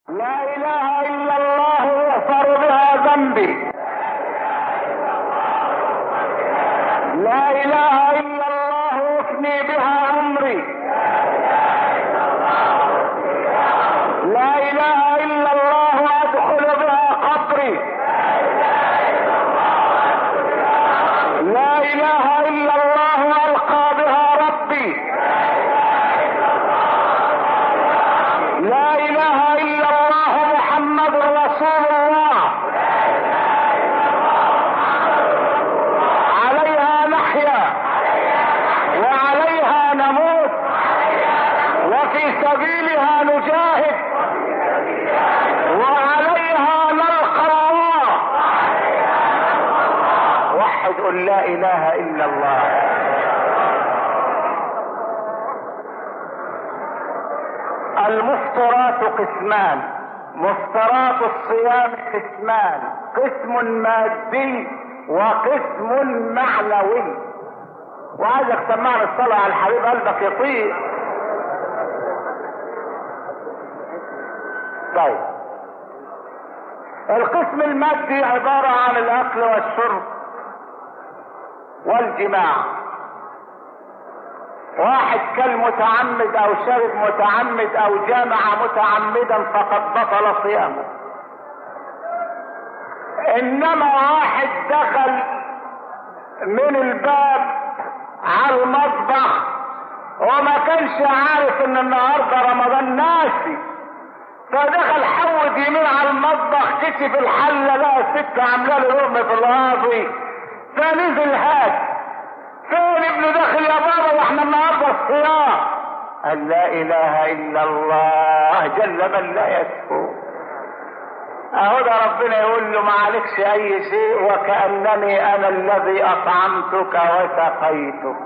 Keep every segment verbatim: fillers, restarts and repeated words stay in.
لا اله الا الله يغفر بها ذنبي. لا اله الا الله يفني بها عمري. لا اله الا الله ادخل بها قبري. لا اله الا الله القى بها ربي. لا اله الا الله محمد رسول الله. عليها نحيا وعليها نموت وفي سبيلها نجاهد وعليها نلقى الله. وحد قل لا اله الا الله. المفطرات قسمان. مفطرات الصيام قسمان، قسم مادي وقسم معنوي. وعايزك تسمعني الصلاة على الحبيب قلبك يطير. طيب، القسم المادي عبارة عن الاكل والشرب والجماع. واحد كل متعمد او شرب متعمد او جامع متعمدا فقد بطل صيامه. انما واحد دخل من الباب على المطبخ وما كانش عارف ان النهارده رمضان ناسي، فدخل حود يمين على المطبخ كشف الحله لقى الست عامله له لقمه في القاضي، فنزل هات فين ابنه داخل يا بابا واحنا النهارده الصيام. قال لا اله الا الله جل من لا يسهو. اهو ده ربنا يقول له ما عليكش اي شيء وكأنني انا الذي اطعمتك وسقيتك.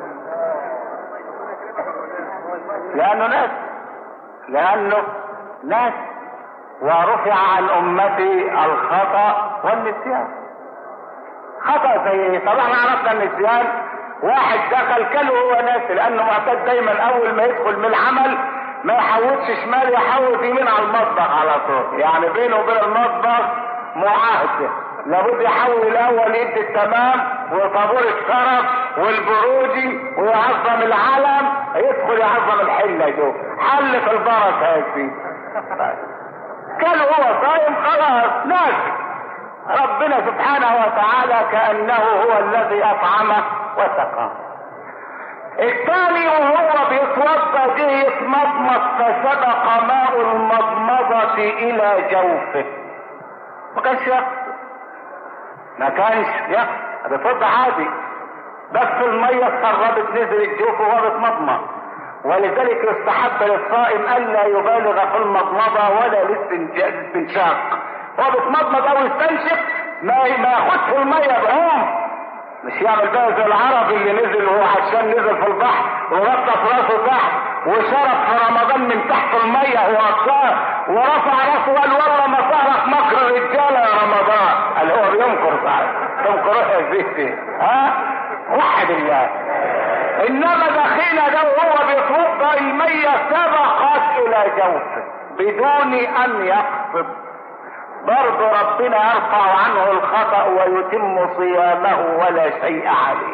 لانه ناس لانه ناس ورفع عن امتي الخطأ والنسيان. خطأ زي طبعا عرفنا النسيان واحد دخل كله هو ناسي، لانه معتاد دايما اول ما يدخل من العمل ما يحوطش شمال يحوط يمين على المطبخ على طول، يعني بينه وبين المطبخ معاهده، لابد يحول الاول يدي التمام وطابور الشرف والبروجي ويعظم العلم، يدخل يعظم الحله دول حل في البركه يا سيدي. كله هو صايم خلاص ناسي ربنا سبحانه وتعالى كأنه هو الذي اطعمه وسقاه. الثاني وهو بيتوضا جه يتمضمض فسبق ماء المضمضة الى جوفه. ما كانش يقصد ما كانش يقصد بيتوضا عادي، بس المية اتسربت نزلت جوفه وهو بيتمضمض. ولذلك يستحب للصائم الا يبالغ في المضمضة ولا الاستنشاق. هو بيتمضمض او يستنشق ما ما ياخدش المية بعوم، مش يعمل بقى زي العربي اللي نزل وهو عشان نزل في البحر ورفع راسه تحت وشرب في رمضان من تحت المية هو اطلع ورفع راسه وقال والله ما صارت مكر الرجاله يا رمضان. قال هو بينكر صحيح تنكر يا زيتي ها وحد الله. انما دخينا ده وهو بيتوضا المية سبقت الى جوفه بدون ان يقصد، برضه ربنا يرفع عنه الخطأ ويتم صيامه ولا شيء عليه.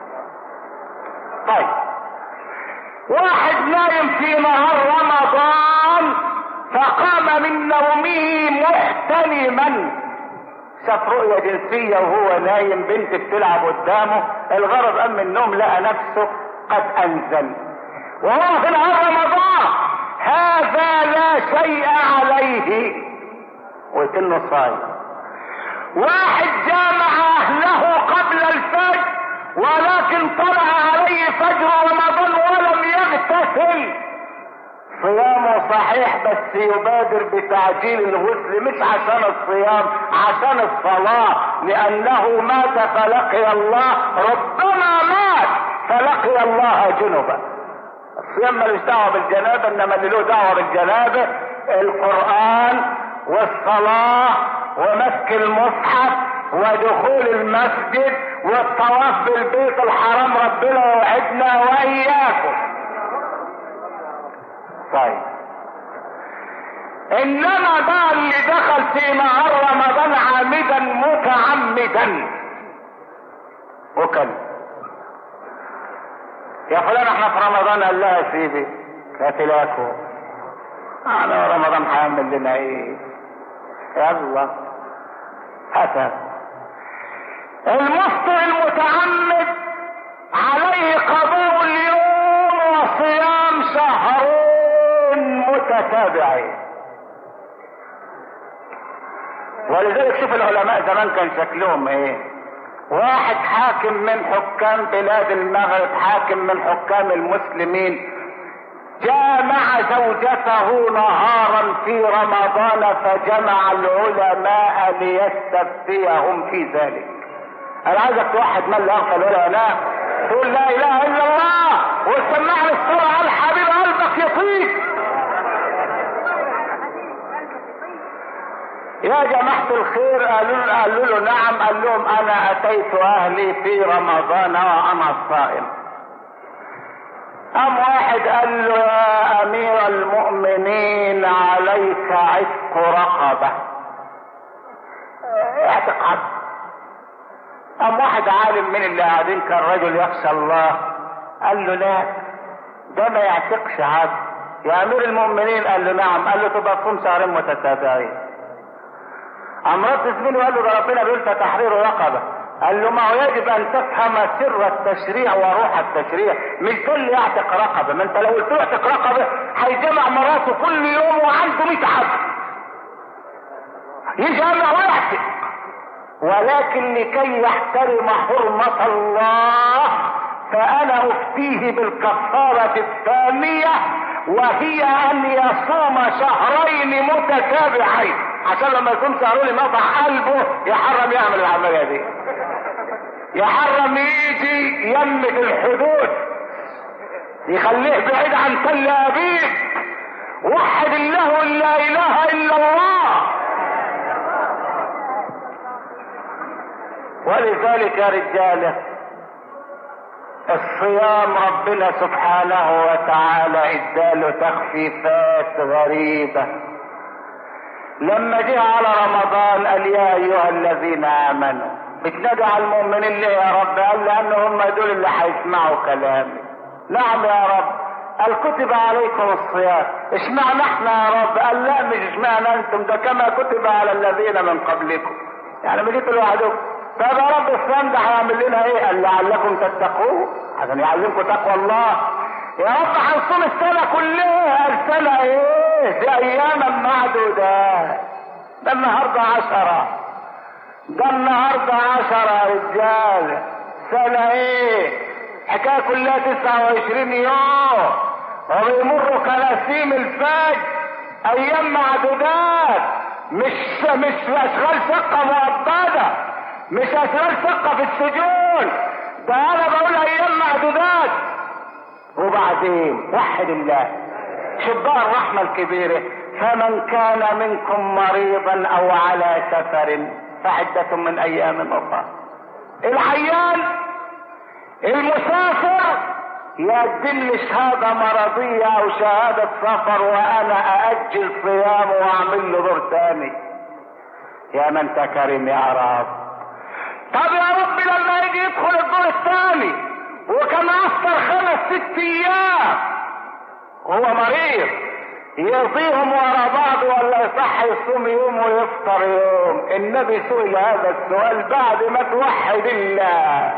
طيب، واحد نايم في نهار رمضان فقام من نومه محتلما، شاف رؤية جنسية وهو نايم بنت بتلعب قدامه، الغرض قام من النوم لقى نفسه قد انزل وهو في نهار رمضان، هذا لا شيء عليه ويكنه صايم. واحد جامع اهله قبل الفجر ولكن طلع عليه فجر رمضان ولم يغتسل، صيامه صحيح بس يبادر بتعجيل الغسل مش عشان الصيام عشان الصلاة، لانه مات فلقي الله، ربما مات فلقي الله جنبا. الصيام ملوش دعوه بالجنابه، انما اللي له دعوه بالجنابه القرآن والصلاة ومسك المصحف ودخول المسجد والطواف بالبيت الحرام. ربنا يوعدنا واياكم. طيب، انما ده اللي دخل في نهار رمضان عامدا متعمدا وكل يا فلان احنا في رمضان، قال لها يا سيدي كاتلاكو انا رمضان هيعمل لنا ايه؟ يلا حسن. المفطر المتعمد عليه قضاء اليوم وصيام شهرين متتابعين. ولذلك شوف العلماء زمان كان شكلهم ايه. واحد حاكم من حكام بلاد المغرب، حاكم من حكام المسلمين، جامع زوجته نهارا في رمضان فجمع العلماء ليستفتيهم في ذلك. انا عايزك توحد من لا يغفل ولا ينام، تقول لا اله الا الله وتسمعني الصلاة على الحبيب قلبك يطيب. يا جماعة الخير قالوا, قالوا له نعم. قال لهم انا اتيت اهلي في رمضان وانا صائم. قام واحد قال له يا امير المؤمنين عليك عتق رقبة، اعتق عبد. قام واحد عالم من اللي قاعدين كان رجل يخشى الله قال له لا ده ما يعتقش عبد يا امير المؤمنين. قال له نعم. قال له تبقى تصوم شهرين متتابعين. قام رد زميله وقال له ده ربنا بيقول تحرير رقبة. قال له ما هو يجب ان تفهم سر التشريع وروح التشريع، مش كل يعتق رقبة. ما انت لو قلت له يعتق رقبة هيجمع مراته كل يوم وعنده مية عبد يجمع ويعتق. ولكن لكي يحترم حرمة الله فانا افتيه بالكفارة الثانية، وهي ان يصوم شهرين متتابعين، عشان لما يكون شهرين يقطع قلبه يحرم يعمل العملية دي، يحرم يجي يمد الحدود، يخليه بعيد عن كل ابيب. وحد الله لا اله الا الله. ولذلك يا رجاله الصيام ربنا سبحانه وتعالى اداله تخفيفات غريبة. لما جه على رمضان قال يا ايها الذين امنوا، بتنادي على المؤمنين ليه يا رب؟ قال لان هم دول اللي هيسمعوا كلامي. نعم يا رب. قال كتب عليكم الصيام. اشمعنى احنا يا رب؟ قال لا مش اشمعنى انتم، ده كما كتب على الذين من قبلكم، يعني ما جيتوا لوحدكم. طب يا رب الصيام ده هيعمل لنا ايه؟ قال لعلكم تتقون، عشان يعلمكم تقوى الله. يا رب هنصوم السنة كلها. السنة ايه؟ دي اياما معدودة. ده النهاردة عشرة، ده النهاردة عشرة يا رجال. سنة ايه؟ حكاية كلها تسعة وعشرين يوم وبيمروا كلاسيم الفجر. ايام معدودات، مش مش اشغال شقة مؤبدة، مش اشغال شقة في السجون. ده انا بقول ايام معدودات. وبعدين وحد الله، شوف بقى الرحمة الكبيرة. فمن كان منكم مريضا او على سفر فعدة من ايام اخرى. العيان المسافر يقدم لي شهادة مرضية او شهادة سفر وانا ااجل صيامه واعمل له دور تاني. يا من انت كريم يا رب. طب يا رب لما يجي يدخل الدور الثاني وكان افطر خمس ست ايام وهو مريض، يرضيهم ورا بعض ولا يصح يصوم يوم ويفطر يوم؟ النبي سئل هذا السؤال بعد ما توحد الله.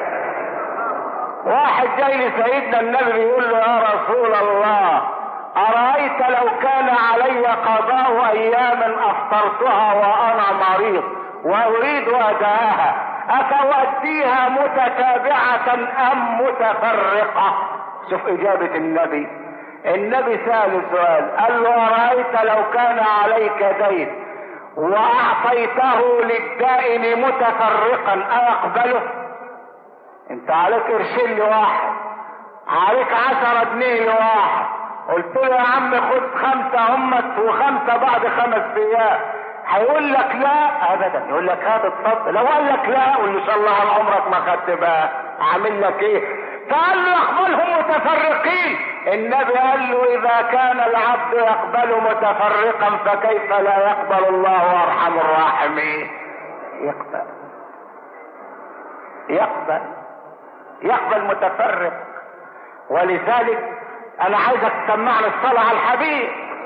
واحد جاي لسيدنا النبي بيقول له يا رسول الله ارايت لو كان علي قضاء ايام افطرتها وانا مريض واريد اداءها افاوديها متتابعة ام متفرقة؟ شوف اجابة النبي. النبي سأل سؤال، قال له ارايت لو كان عليك دين واعطيته للدائن متفرقا ايقبله؟ انت عليك قرشين لواحد، عليك عشرة جنيه لواحد، قلت له يا عم خد خمسة همت وخمسة بعد خمس ايام، هيقول لك لا ابدا، يقول لك هات اتفضل. لو قال لك لا قول له ان شاء الله على عمرك ما خدت بقى، عامل لك ايه؟ فقال له اقبلهم متفرقين النبي قال له اذا كان العبد يقبل متفرقا فكيف لا يقبل الله ارحم الراحمين؟ يقبل يقبل يقبل متفرق. ولذلك انا عايزك تسمعني الصلاة على الحبيب.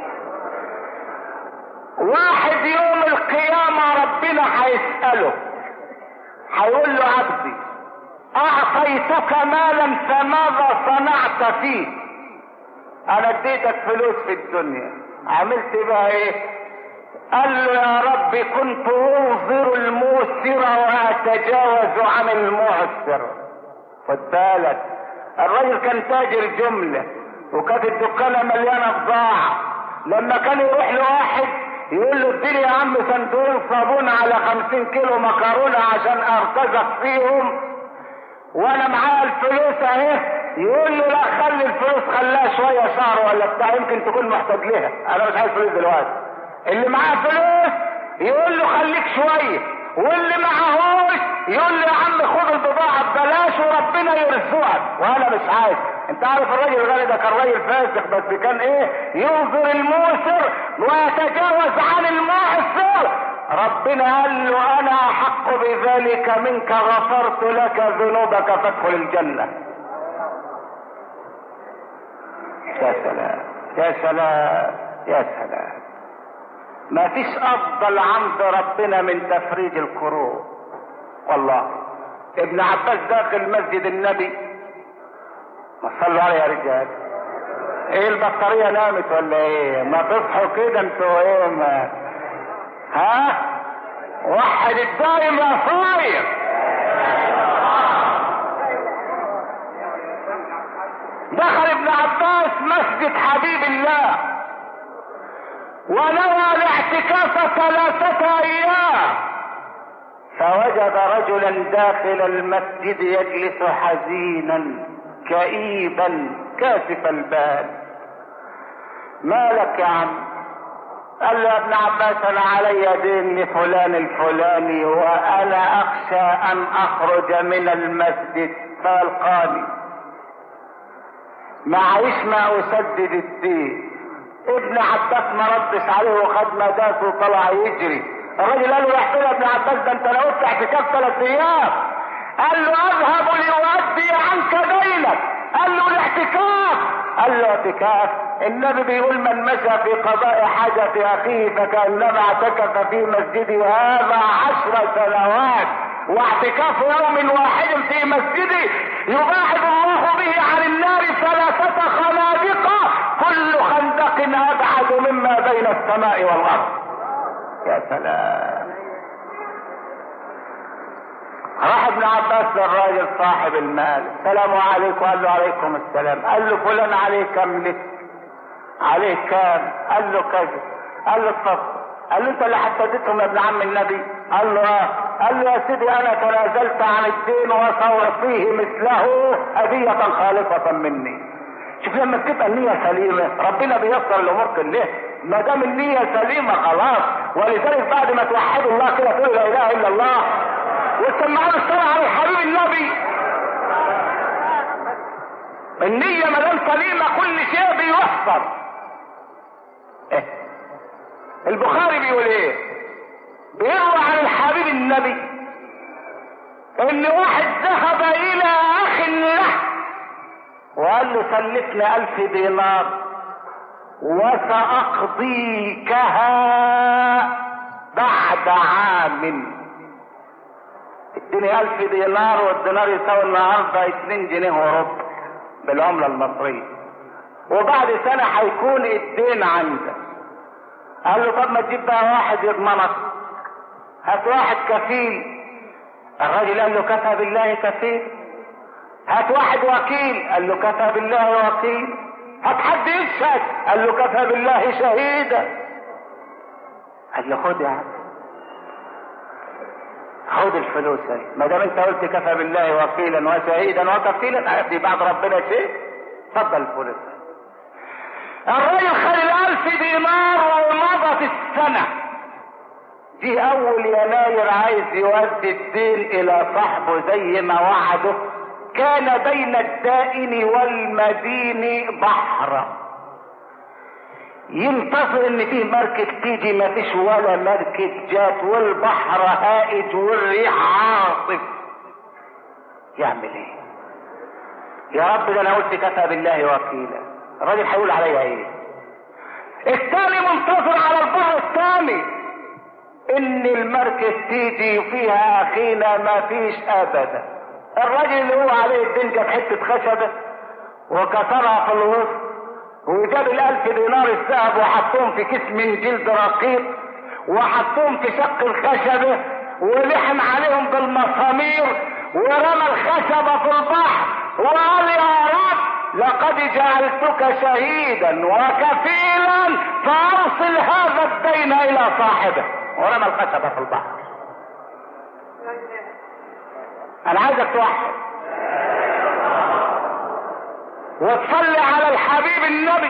واحد يوم القيامة ربنا هيسأله، هيقول له عبدي اعطيتك مالا فماذا صنعت فيه؟ انا اديتك فلوس في الدنيا، عملت بها ايه؟ قال له يا رب كنت انظر الموسر واتجاوز عن المعسر. خد بالك، الراجل كان تاجر جملة وكانت الدكانة مليانة بضاعة. لما كان يروح لواحد يقول له اديني يا عم صندوقين صابون على خمسين كيلو مكرونة عشان ارتزق فيهم وانا معايا الفلوس اهي، يقول له لا خلي الفلوس خلاها شوية شهر ولا بتاع يمكن تكون محتاج لها، انا مش عايز فلوس دلوقتي. اللي معاه فلوس يقول له خليك شوية، واللي معهوش يقول له يا عم خد البضاعة ببلاش وربنا يرزقك وانا مش عايز. انت عارف الراجل الغني ده كان راجل فاسق بس كان ايه؟ ينظر الموسر ويتجاوز عن المعسر. ربنا قال له انا احق بذلك منك، غفرت لك ذنوبك فادخل الجنة. يا سلام يا سلام يا سلام. ما فيش افضل عند ربنا من تفريج الكروب. والله ابن عباس داخل مسجد النبي، ما صلوا عليه يا رجال، ايه البطارية نامت ولا ايه؟ ما تصحوا كده انتوا ايه؟ ما ها وحد الدايم يا صاير. دخل ابن عباس مسجد حبيب الله ونوى الاعتكاف ثلاثة ايام، فوجد رجلا داخل المسجد يجلس حزينا كئيبا كاسف البال. ما لك يا عم؟ قال له يا ابن عباس انا علي دين لفلان الفلاني وانا اخشى ان اخرج من المسجد فالقاني، معيش ما اسدد الدين. ابن عباس ما ردش عليه وخد مداسه وطلع يجري. الراجل قال له يا حسين يا ابن عباس ده انت لو اعتكاف ثلاث ايام. قال له اذهب ليؤدي عنك دينك. قال له الاعتكاف. قال له اعتكاف؟ النبي بيقول من مشى في قضاء حاجة اخيه فكأنما اعتكف في مسجدي هذا عشر سنوات، واعتكاف يوم واحد في مسجدي يباعد الله به عن النار ثلاثة خنادق كل خندق ابعد مما بين السماء والارض. يا سلام. راح ابن عباس للراجل صاحب المال، السلام عليكم. قال له عليكم السلام. قال له فلان عليه كم لك؟ عليه كام؟ قال له كذا. قال له اتفضل. قال له انت اللي حددتهم يا ابن عم النبي؟ قال له اه. قال له يا سيدي انا تنازلت عن الدين وسأعطيه مثله هدية خالصة مني. شوف لما تبقى النية سليمة ربنا بيسر الامور كلها، ما دام النية سليمة خلاص. ولذلك بعد ما توحدوا الله كده تقول لا اله الا الله وتسمعون الصلاة على حبيب النبي، النية ما دام سليمة كل شيء بيوفر. إيه؟ البخاري بيقول ايه؟ بيروى عن الحبيب النبي ان واحد ذهب الى اخ له وقال له سلفني الف دينار وسأقضيكها بعد عام. اديني الف دينار، والدينار يساوي النهارده اتنين جنيه وربع بالعملة المصرية، وبعد سنة هيكون الدين عندك. قال له طب ما تجيب بقى واحد يضمنك، هات واحد كفيل. الراجل قال له كفى بالله كفيل. هات واحد وكيل. قال له كفى بالله وكيل. هات حد يشهد. قال له كفى بالله شهيدا. قال له خد يا عم، خد الفلوس اهي، ما دام انت قلت كفى بالله وكيلا وشهيدا وكفيلا في بعد ربنا شيء، اتفضل الفلوس. الراجل خد الالف دينار ومضت السنة. جه اول يناير عايز يودي الدين الى صاحبه زي ما وعده، كان بين الدائن والمدين بحر، ينتظر ان فيه مركب تيجي، ما فيش ولا مركب جات، والبحر هائج والريح عاصف. يعمل ايه؟ يا رب ده انا قلت كفى بالله وكيلا، الراجل هيقول عليا ايه؟ الثاني منتظر على البحر الثاني ان المركب تيجي فيها اخينا، ما فيش ابدا. الراجل اللي هو عليه الدين جاب حته خشبه وكسرها في الوسط، وجاب الالف دينار الذهب وحطهم في كيس من جلد رقيق، وحطهم في شق الخشبه، ولحم عليهم بالمسامير، ورمى الخشبه في البحر وقال يا رب لقد جعلتك شهيدا وكفيلا فارسل هذا الدين الى صاحبه، ورمى الخشبه في البحر. انا عايزك توحد وتصلي على الحبيب النبي.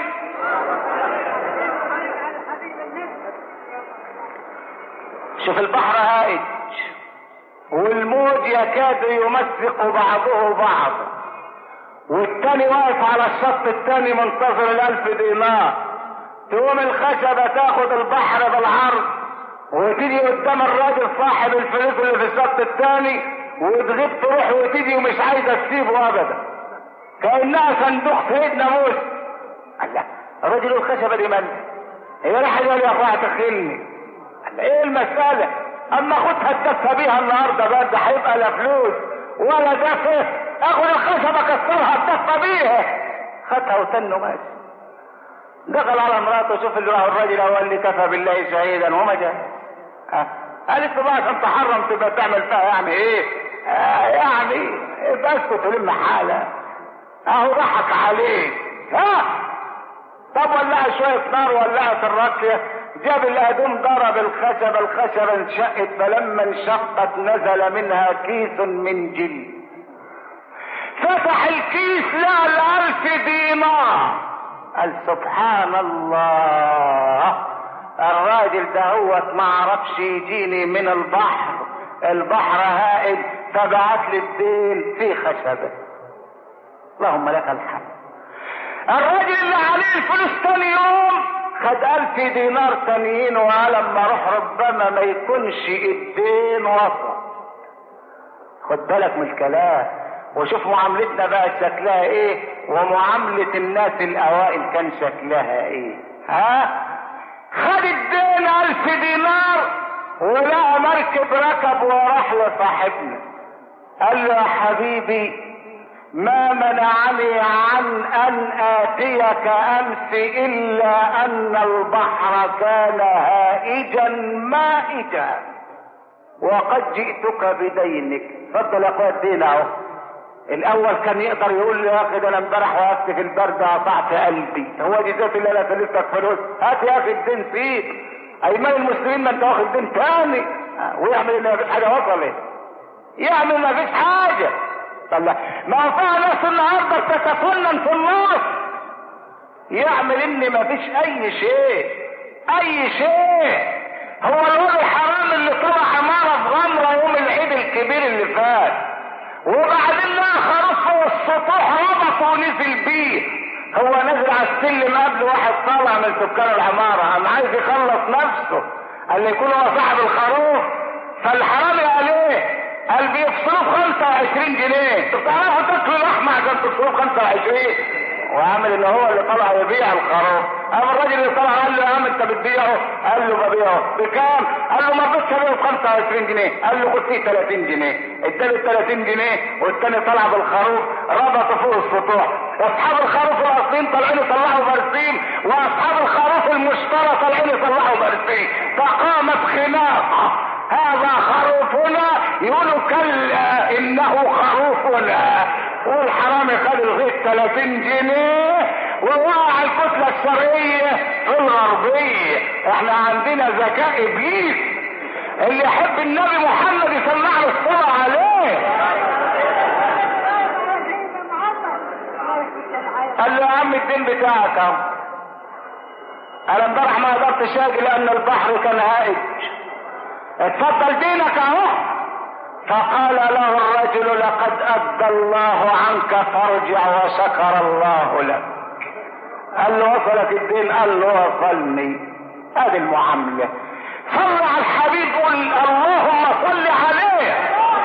شوف البحر هائج والموج يكاد يمزق بعضه بعضا، والتاني واقف على الشط التاني منتظر الالف دينار. تقوم الخشبة تاخد البحر بالعرض وتيجي قدام الراجل صاحب الفلوس اللي في الشط التاني، وتغيب تروح وتيجي ومش عايزة تسيبه ابدا، كأنها صندوق سيدنا موسى. الله، الراجل الخشبة دي من؟ هي راح قال يا اخويا تخلني. ايه المسألة؟ اما خدها تدفى بيها النهارده بقى، ده هيبقى لا فلوس ولا دفى، اخد الخشبة كسرها تدفى بيها. خدها وتنه ماشي. دخل على مراته، شوف اللي راح الراجل وقال لي كفى بالله شهيدا وما جاء. أه. قالت له بقى عشان تحرم تبقى تعمل فيها يعني ايه؟ آه يعني يبقى اسكت ولم حالك. اهو ضحك عليك. ها طب ولعها شويه نار، ولعت الراكيه، جاب الهدوم ضرب الخشبه، الخشبه انشقت، فلما انشقت نزل منها كيس من جلد. فتح الكيس لقى الالف دينار. قال سبحان الله، الراجل ده هو ما عرفش يجيني من البحر، البحر هائج فبعت لي الدين في خشبه. اللهم لك الحمد. الراجل اللي عليه الفلوس تاني يوم خد الف دينار تانيين، وقال اما اروح ربما ما يكونش الدين وصل. خد بالك من الكلام، وشوف معاملتنا بقى شكلها ايه، ومعاملة الناس الاوائل كان شكلها ايه. ها خد الدين الف دينار ولقى مركب ركب وراح لصاحبنا، قال له يا حبيبي ما منعني عن ان اتيك امس الا ان البحر كان هائجا مائجا وقد جئتك بدينك. اتفضل يا اخويا الدين اهو. الاول كان يقدر يقول لي يا اخي ده انا امبارح وقفت في البرد قطعت قلبي، هو دي ذات اللي انا سلفتك فلوس، هات يا اخي الدين فيك. ايمان المسلمين ما انت واخد دين تاني، ويعمل ان مفيش حاجه وصلت، يعمل ما فيش حاجه. طلع ما فيها ناس النهارده بتتفنن في النص، يعمل ان ما فيش اي شيء اي شيء. هو الواد الحرام اللي طلع عماره في غمره يوم العيد الكبير اللي فات، وبعدين لقى خروف فوق السطوح ربطه ونزل بيه. هو نزل على السلم قبل واحد طالع من سكان العماره، قام عايز يخلص نفسه، قال لي يكون هو صاحب الخروف. فالحرامي قال ايه؟ قال بيفصلوا خمسة وعشرين جنيه. طب تعرفوا تاكلوا لحمه عشان تصرفوا خمسة وعشرين؟ وعامل ان هو اللي طلع يبيع الخروف. قام الراجل اللي طلع قال له يا عم انت بتبيعه؟ قال له ببيعه. بكام؟ قال له ما رضيتش ابيعه ب خمسة وعشرين جنيه. قال له خد فيه ثلاثين جنيه. اداله ثلاثين جنيه، والتاني طلع بالخروف ربطه فوق السطوح. واصحاب الخروف الاصليين طالعين يطلعوا برسيم، واصحاب الخروف المشترى طالعين يطلعوا برسيم. فقامت خناقه، هذا خروفنا يقولوا كلا انه خروفنا. والحرامي خد الغيث ثلاثين جنيه ووقع الكتلة الشرقية في الغربية. احنا عندنا ذكاء ابليس، اللي يحب النبي محمد يسمع له الصلاة عليه. قال له يا عم الدين بتاعك اهو. انا امبارح ما قدرتش اجي لان البحر كان هائج. اتفضل دينك اهو. فقال له الرجل لقد أدى الله عنك فارجع وشكر الله لك. قال له وصلك الدين؟ قال له وصلني. هذه المعاملة. صل على الحبيب، قل اللهم صل عليه.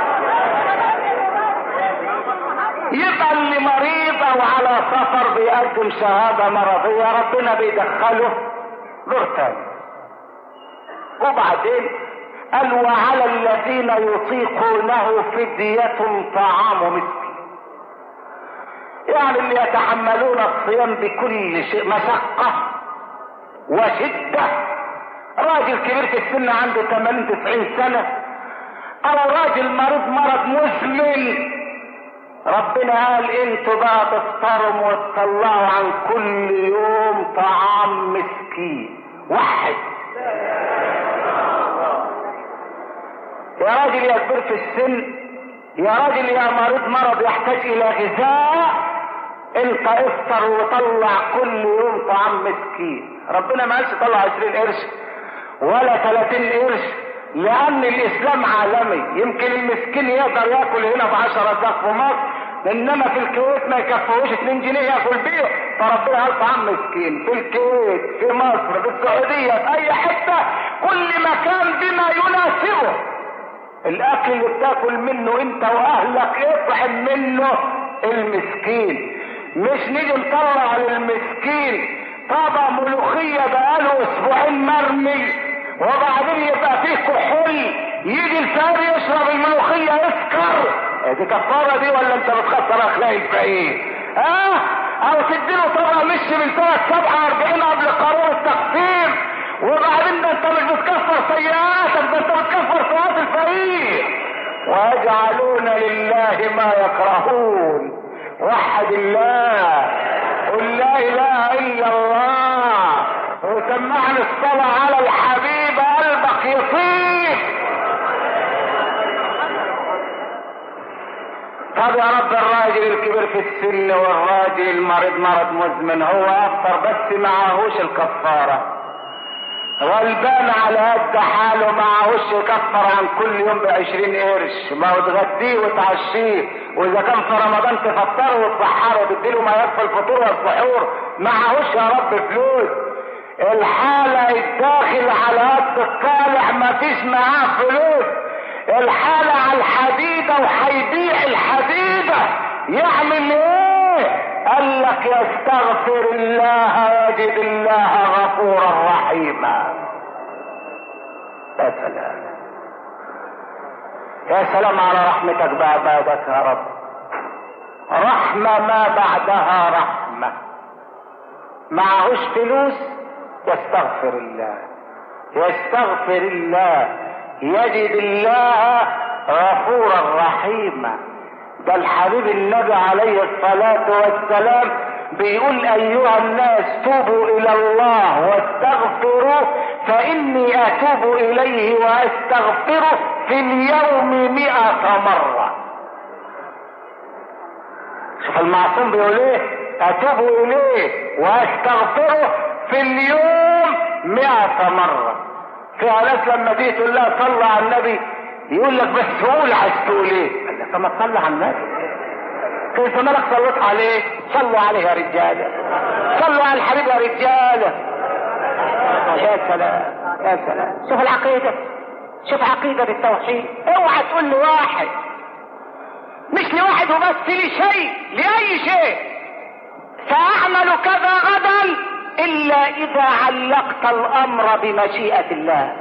يبقى اللي مريض او على سفر بيقدم شهادة مرضية ربنا بيدخله دور تاني. وبعدين قال وعلى الذين يطيقونه فدية طعام مسكين. يعني اللي يتحملون الصيام بكل شيء مشقة وشدة، راجل كبير في السن عنده ثمانين تسعين سنة، او راجل مريض مرض مزمن، ربنا قال انتوا بقى تفطروا وتطلعوا عن كل يوم طعام مسكين واحد. يا راجل يا كبير في السن، يا راجل يا مريض مرض يحتاج الى غذاء، انت افطر وطلع كل يوم طعام مسكين. ربنا ما قالش طلع عشرين قرش ولا ثلاثين قرش، لان الاسلام عالمي. يمكن المسكين يقدر ياكل هنا بعشرة دقائق في مصر، انما في الكويت ما يكفوش اتنين جنيه ياكل بيه، فربنا قال طعام مسكين. في الكويت، في مصر، في السعودية، في اي حتة، كل مكان بما يناسبه. الاكل اللي بتاكل منه انت واهلك اطعم منه المسكين. مش نيجي نطلع للمسكين طبق ملوخية بقاله اسبوعين مرمي وبعدين يبقى فيه كحول، يجي الفقير يشرب الملوخية يسكر. دي كفارة دي ولا انت بتخسر اخلاق الفقير؟ اه او تديله طبق مشي من سنة سبعة واربعين قبل قانون التقسيم، وبعدين ده انت مش بتكفر سيئاتك، ده انت بتكفر سيئات الفقير. ويجعلون لله ما يكرهون. وحد الله، قل لا اله الا الله، وسمعني الصلاة على الحبيب قلبك يطيب. طب يا رب الراجل الكبير في السن والراجل المريض مرض مزمن هو افطر بس معهوش الكفارة، غلبان على قد حاله معهوش يكفر عن كل يوم بعشرين قرش، ما هو تغديه وتعشيه، واذا كان في رمضان تفطره وتسحره وتديله ما يكفي الفطور والسحور، معهوش يا رب فلوس. الحالة الداخل على قد الطالع ما فيش معاه فلوس، الحالة على الحديدة وحيبيع الحديدة، يعمل ايه؟ قال لك يستغفر الله يجد الله غفورا رحيما. يا سلام يا سلام على رحمتك بعبادك يا رب. رحمة ما بعدها رحمة. معهوش فلوس يستغفر الله، يستغفر الله يجد الله غفورا رحيما. ده الحبيب النبي عليه الصلاة والسلام بيقول ايها الناس توبوا الى الله واستغفروا فاني اتوب اليه واستغفره في اليوم مئة مرة. شوف المعصوم بيقول ايه؟ اتوب اليه واستغفره في اليوم مئة مرة. في ناس لما تيجي تقول لها صلى على النبي يقول لك بس قول عايز تقول ايه؟ قال لك طب ما تصلي على النبي. كيف مالك صليت عليه؟ صلوا عليه يا رجاله، صلوا على الحبيب يا رجاله. يا سلام يا سلام. شوف العقيده، شوف عقيده التوحيد. اوعى تقول لي واحد، مش لواحد وبس، لشيء، لاي شيء. ساعمل كذا غدا الا اذا علقت الامر بمشيئه الله.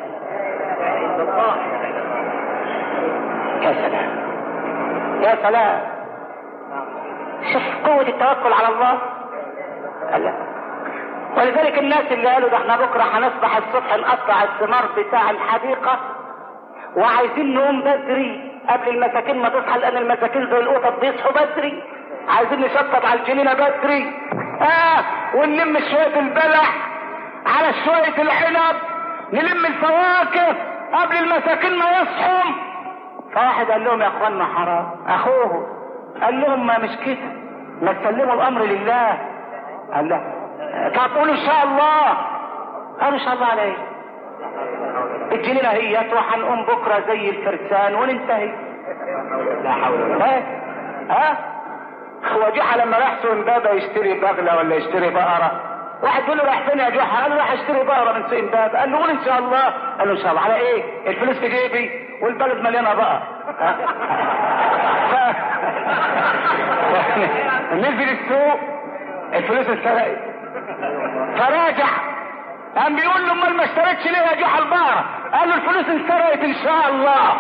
يا سلام يا سلام. شوف قوة التوكل على الله. الله. ولذلك الناس اللي قالوا ده احنا بكرة هنصبح الصبح نقطع الثمار بتاع الحديقة وعايزين نقوم بدري قبل المساكين ما تصحى، لان المساكين زي القطط بيصحوا بدري، عايزين نشطب على الجنينة بدري، اه ونلم شوية البلح على شوية العنب، نلم الفواكه قبل المساكين ما يصحوا. فواحد قال لهم يا اخوانا حرام، اخوه قال لهم ما مش كده، ما تسلموا الامر لله. قال لا تقولوا ان شاء الله. قالوا ان شاء الله على ايه؟ الجنينه هي وهنقوم بكره زي الفرسان وننتهي. لا حول ولا قوة. ها هو جحا لما راح سوق امبابة يشتري بغلة ولا يشتري بقرة، واحد يقول له رايح فين يا جحا؟ قال له رايح اشتري بقرة من سوق امبابة. قال له قول ان شاء الله. قال له ان شاء الله على ايه؟ الفلوس في جيبي والبلد مليانة بقر. نزل السوق الفلوس اتسرقت، فراجع قام بيقول له امال ما اشتريتش ليه يا جحا البقرة؟ قال له الفلوس اتسرقت ان شاء الله.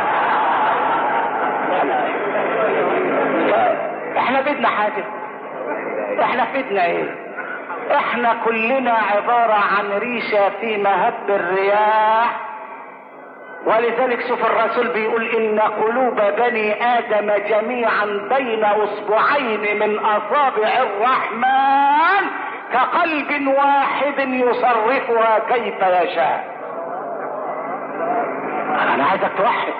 احنا بدنا حاجة؟ احنا بدنا ايه؟ احنا كلنا عبارة عن ريشة في مهب الرياح. ولذلك شوف الرسول بيقول ان قلوب بني ادم جميعا بين اصبعين من اصابع الرحمن كقلب واحد يصرفها كيف يشاء. انا عايزك توحد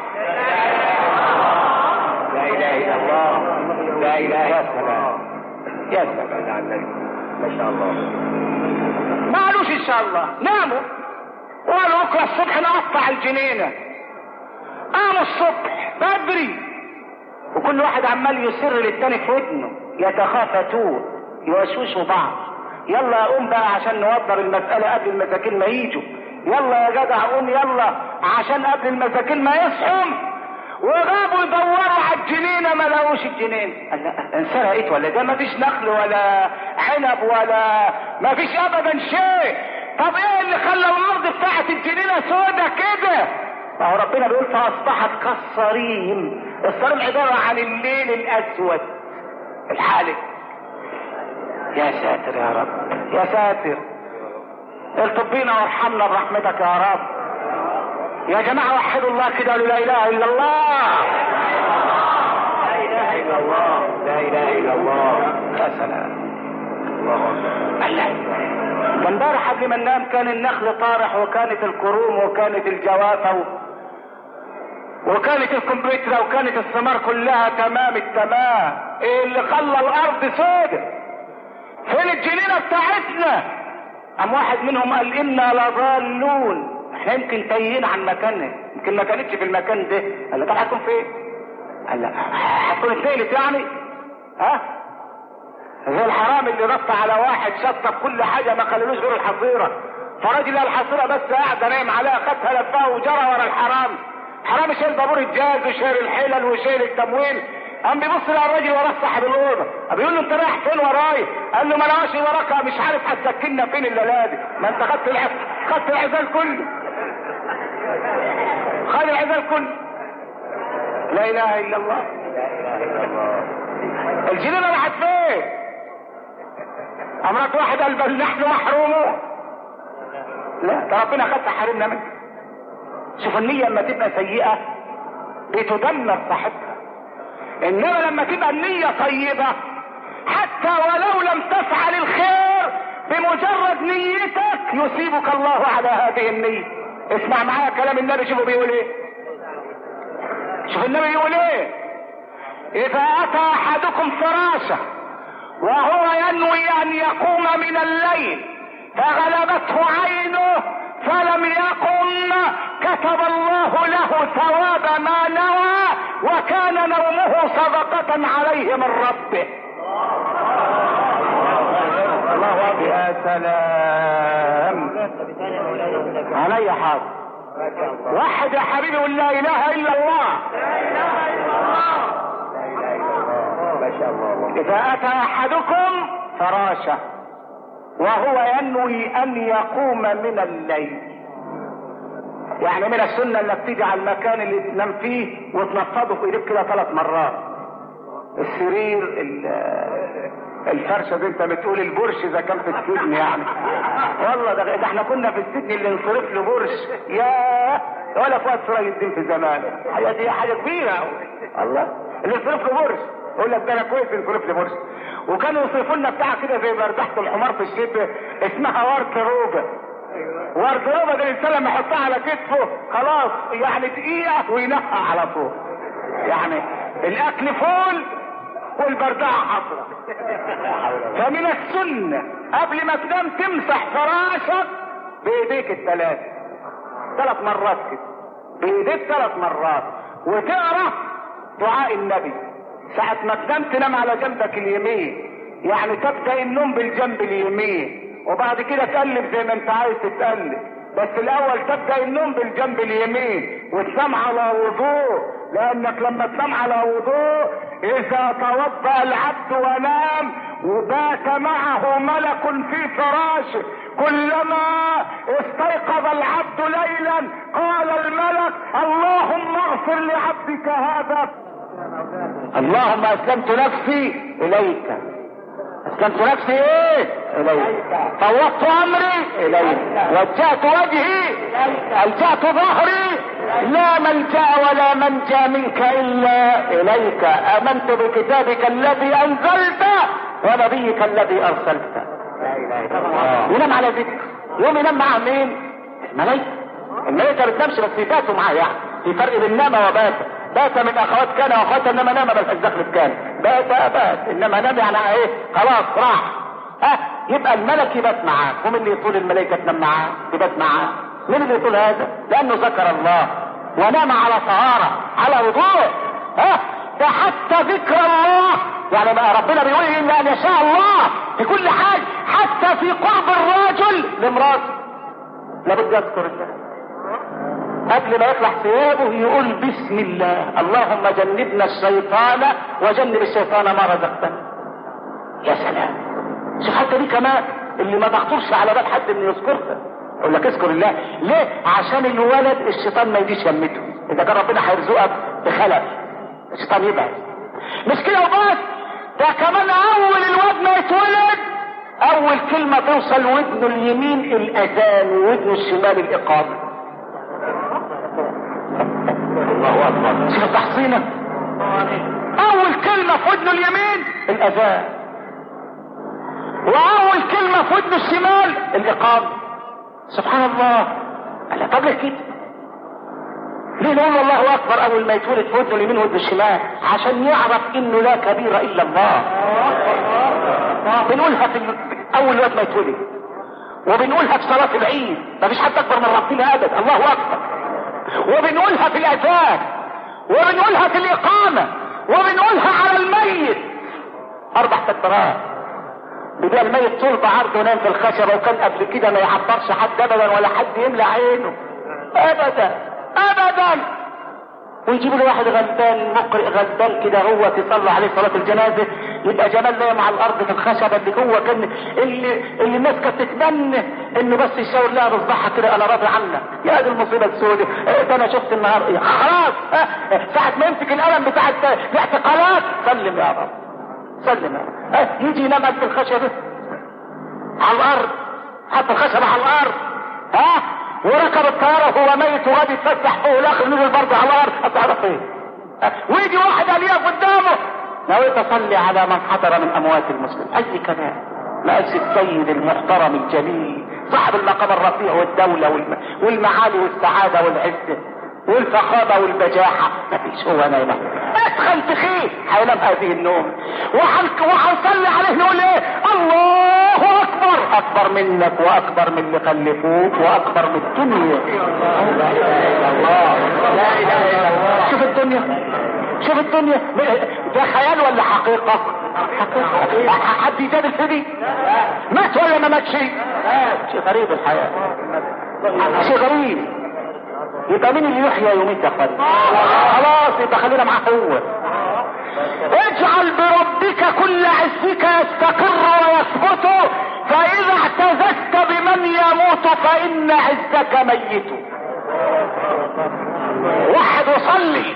لا اله الا الله. لا اله يا سلام يا سلام ما شاء الله. ما قالوش ان شاء الله، ناموا وقالوا بكره الصبح نقطع الجنينه. قاموا الصبح بدري وكل واحد عمال يسر للتاني في ودنه، يتخافتون يوشوشوا بعض. يلا يا قوم بقى عشان نوضر المساله قبل المساكين ما يجوا. يلا يا جدع قوم يلا عشان قبل المساكين ما يصحوا. وغابوا يدوروا على الجنينه ما لقوش الجنينه. قال لا انسرقت ولا ده؟ ما فيش نخل ولا عنب ولا ما فيش ابدا شيء. طب ايه اللي خلى الارض بتاعت الجنينه سودة كده؟ ما هو ربنا بيقول فاصبحت كالصريم. الصريم عباره عن الليل الاسود الحالك. يا ساتر يا رب يا ساتر، الطب بينا وارحمنا برحمتك يا رب. يا جماعة وحدوا الله كده قالوا لا اله الا الله. لا اله الا الله لا اله الا الله. يا سلام الله اكبر. امبارح قبل ما ننام كان النخل طارح وكانت الكروم وكانت الجوافة وكانت الكمبيوترا وكانت الثمار كلها تمام التمام. ايه اللي خلى الارض سودة؟ فين الجنينة بتاعتنا؟ قام واحد منهم قال انا لضالون. احنا يمكن تايهين عن مكاننا، يمكن ما كانتش في المكان ده. قال له طب هتكون فين؟ قال لا هتكون اتنقلت يعني؟ ها؟ زي الحرام اللي نط على واحد شطف كل حاجه ما خللوش غير الحصيره، فراجل الحصيره بس قاعده نايم عليها خدها لفها وجرى ورا الحرام. حرام شايل بابور الجاز وشايل الحلل وشايل التموين. قام بيبص على الراجل وراه صاحب الاوضه بيقول له انت رايح فين وراي؟ قال له ما انا ماشي وراك مش عارف هتسكننا فين الليله دي، ما انت خدت العزال خدت العزال كله. خد العزال كله. لا اله الا الله. لا اله الا الله. الجنينه راحت فين؟ امرك واحد قال بل نحن محرومون. لا ده ربنا خد حرمنا منه. شوف النيه لما تبقى سيئه بتدمر صاحبها، انما لما تبقى النيه طيبه حتى ولو لم تفعل الخير بمجرد نيتك يصيبك الله على هذه النيه. اسمع معايا كلام النبي، شوفوا بيقول ايه. شوف النبي بيقول ايه. اذا اتى احدكم فراشه وهو ينوي ان يقوم من الليل فغلبته عينه فلم يقم كتب الله له ثواب ما نوى وكان نومه صدقة عليه من ربه. الله اكبر. يا سلام علي حاضر. واحد يا حبيبي قول لا اله الا الله. لا اله الا الله. لا اله الا الله. ما شاء الله. اذا اتى احدكم فراشه وهو ينوي ان يقوم من الليل، يعني من السنه انك تيجي على المكان اللي تنام فيه وتنفضه في ايديك كده ثلاث مرات. السرير الفرشه دي انت بتقول البرش اذا كان في السجن يعني. والله ده, ده احنا كنا في السجن اللي نصرف له برش يا ولا فؤاد سراج الدين في زمانه. حاجه دي حاجه كبيره الله اللي يصرف له برش. يقول لك ده انا كويس نصرف له برش. وكانوا يصرفوا لنا بتاع كده زي بردحه الحمار في الشتاء اسمها ورد روبه. ورد روبه ده الانسان لما يحطها على كتفه خلاص يعني دقيقه وينقع على طول. يعني الاكل فول والبردعه حصرة. فمن السنه قبل ما تنام تمسح فراشك بايديك الثلاثه ثلاث مرات كده بايديك ثلاث مرات وتقرا دعاء النبي ساعة ما تنام تنام على جنبك اليمين، يعني تبدأ النوم بالجنب اليمين وبعد كده تقلب زي ما انت عايز تتقلب، بس الاول تبدأ النوم بالجنب اليمين وتنام على وضوء، لانك لما تنام على وضوء اذا توضأ العبد ونام وبات معه ملك في فراشه كلما استيقظ العبد ليلا قال الملك اللهم اغفر لعبدك هذا، اللهم اسلمت نفسي اليك، اسلمت نفسي ايه اليك، فوضت امري اليك، وجهت وجهي، الجأت ظهري، لا ملجأ ولا منجا منك الا اليك، امنت بكتابك الذي انزلت ونبيك الذي ارسلت. ينام على ذكر، يوم ينام مع مين؟ الملائكة. الملائكة ما بتنامش بس يباتوا معاه، يعني في فرق بين نام وبات. بات من اخوات كان واخوات، انما نام ملهاش دخل كان، بات بات، انما نام يعني ايه خلاص راح. ها يبقى الملك يبات معاه، ومن اللي يطول الملائكة تنام معاه يبات معاه؟ مين اللي يطول هذا؟ لانه ذكر الله ونام على طهارة على وضوء. ها ده حتى ذكر الله، يعني بقى ربنا بيقول الا ان يشاء الله في كل حاجة، حتى في قرب الرجل لامراته لابد يذكر الله. قبل ما يطلع ثيابه يقول بسم الله، اللهم جنبنا الشيطان وجنب الشيطان ما رزقتنا. يا سلام، شوف حتى دي كمان اللي ما تخطرش على بال حد انه يذكرها. يقول لك اذكر الله ليه؟ عشان الولد الشيطان ما يجيش يمته، اذا كان ربنا هيرزقك بخلف الشيطان يبعد. مش كده وبس، ده كمان اول الواد ما يتولد اول كلمة توصل ودنه اليمين الاذان وودنه الشمال الاقامة. الله اكبر، شوف التحصينة، اول كلمة في ودنه اليمين الاذان، واول كلمة في ودنه الشمال الاقامة. سبحان الله. قال طب ليه كده؟ ليه نقول الله اكبر اول ما يتولد في ودنه اليمين ودنه الشمال؟ عشان يعرف انه لا كبير الا الله. بنقولها في اول وقت ما يتولد، وبنقولها في صلاة العيد، مفيش حد اكبر من ربنا ابدا، الله اكبر. وبنقولها في الاذان، وبنقولها في الاقامة، وبنقولها على الميت اربع تكبيرات. بدأ الميت طول بعرضه ونام في الخشبة، وكان قبل كده ما يعبرش حد ابدا ولا حد يملى عينه ابدا ابدا. ويجيبوا له واحد غلبان مقرئ غلبان كده هو تصلى عليه صلاة الجنازة، يبقى جمال نايم على الارض في الخشبة اللي جوه، كان اللي اللي الناس كانت تتمنى انه بس يشاور لها بصباحها كده انا راضي عنك. يا دي المصيبة السوداء، ايه ده انا شفت النهارده خلاص. ساعة ما يمسك القلم بتاع الاعتقالات سلم يا رب سلم يا رب. يجي ينام في الخشبة على الارض، حط الخشبة على الارض، ها وركب الطيارة وهو ميت وغاد يتفسح فوق الاخر نزل برضه على الارض، هتعرف ايه؟ ويجي واحد قال يقف قدامه نويت اصلي على من حضر من اموات المسلمين. اي كلام. مقاس السيد المحترم الجليل صاحب المقام الرفيع والدولة والم... والمعالي والسعادة والعزة والفخامة والبجاحة، مفيش هو نايم ادخل تخيل هينام هذه النوم. وهنصلي عليه نقول ايه؟ الله اكبر، اكبر منك واكبر من اللي خلفوك واكبر من الدنيا. لا اله الا الله، لا اله الا الله. شوف الدنيا، شوف الدنيا ده خيال ولا حقيقة؟ حقيقة. حد يجادل في دي؟ مات ولا ما ماتش؟ شيء غريب الحياة، شيء غريب. يبقى مين اللي يحيى يومين يا اخوان؟ خلاص يبقى خلينا معاه هو. اجعل بربك كل عزك يستقر ويثبت، فاذا اعتززت بمن يموت فان عزك ميت. وحد وصلي.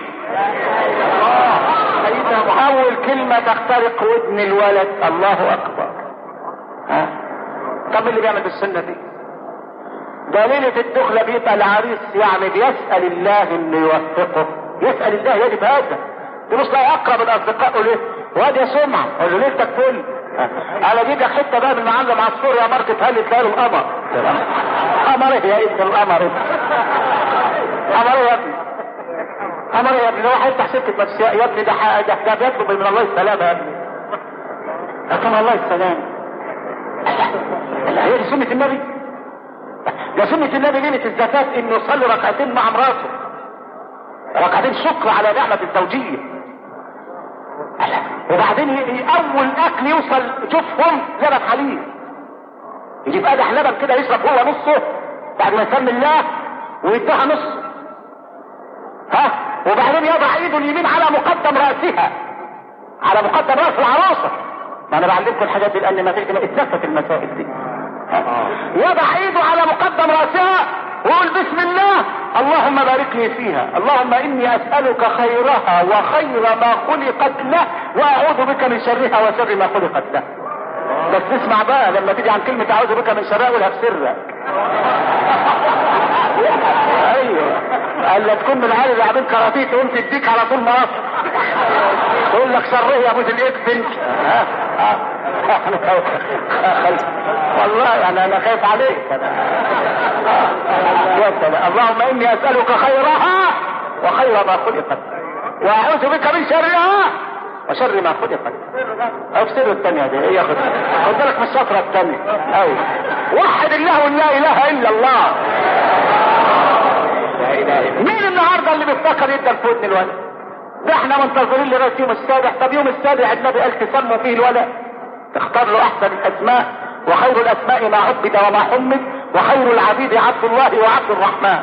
اول كلمة تخترق ودن الولد الله اكبر. ها طب اللي بيعمل بالسنة دي ده ليلة الدخلة بيبقى العريس يعني بيسأل الله انه يوفقه، يسأل الله يجب هذا. تبص لا اقرب الاصدقاء يقول ايه واد يا سمعة قول له ليلتك فل، انا اجيب لك حتة بقى من المعلم عصفور يا ماركة هل تلاقي له القمر. قمر ايه يا ابن القمر؟ قمر ايه يا ابني؟ قمر ايه يا ابني؟ ده واحد يفتح سكة نفسية يا ابني، ده ده ده بيطلب من الله السلامة يا ابني. لكن الله السلام هي دي سنة النبي؟ ده سنة النبي ليلة الزفاف انه يصلي ركعتين مع مراته، ركعتين شكر على نعمة الزوجية. وبعدين اول اكل يوصل شوفهم لبن حليب، يجيب قدح لبن كده يشرب هو نصه بعد ما يسمي الله ويديها نص، ها، وبعدين يضع ايده اليمين على مقدم راسها، على مقدم راس العروسه. ما انا بعلمكم الحاجات دي لان ما فيش اتلفت المسائل دي. يضع ايده على مقدم راسها ويقول بسم الله اللهم بارك لي فيها، اللهم اني اسالك خيرها وخير ما خلقت له واعوذ بك من شرها وشر ما خلقت له. بس اسمع بقى لما تيجي عن كلمه اعوذ بك من شرها قولها بسرك. ايوه قال لا تكون من العيال اللي قاعدين كراتيه تقوم تديك على طول مصر تقول لك شره يا ابو الاكفن. والله يعني انا خايف عليك. يا سلام، اللهم اني اسالك خيرها وخير ما خلقت واعوذ بك من شرها وشر ما خلقت. افسر الثانيه دي هي خد خد بالك من الشطره الثانيه. ايوه وحد الله لا اله الا الله. مين النهارده اللي بيفتكر يدى الفودن الولد؟ ده احنا منتظرين لغايه يوم السابع. طب يوم السابع النبي قال تسموا فيه الولد، تختار له احسن الاسماء، وخير الاسماء ما عبد وما حمد، وخير العبيد عبد الله وعبد الرحمن.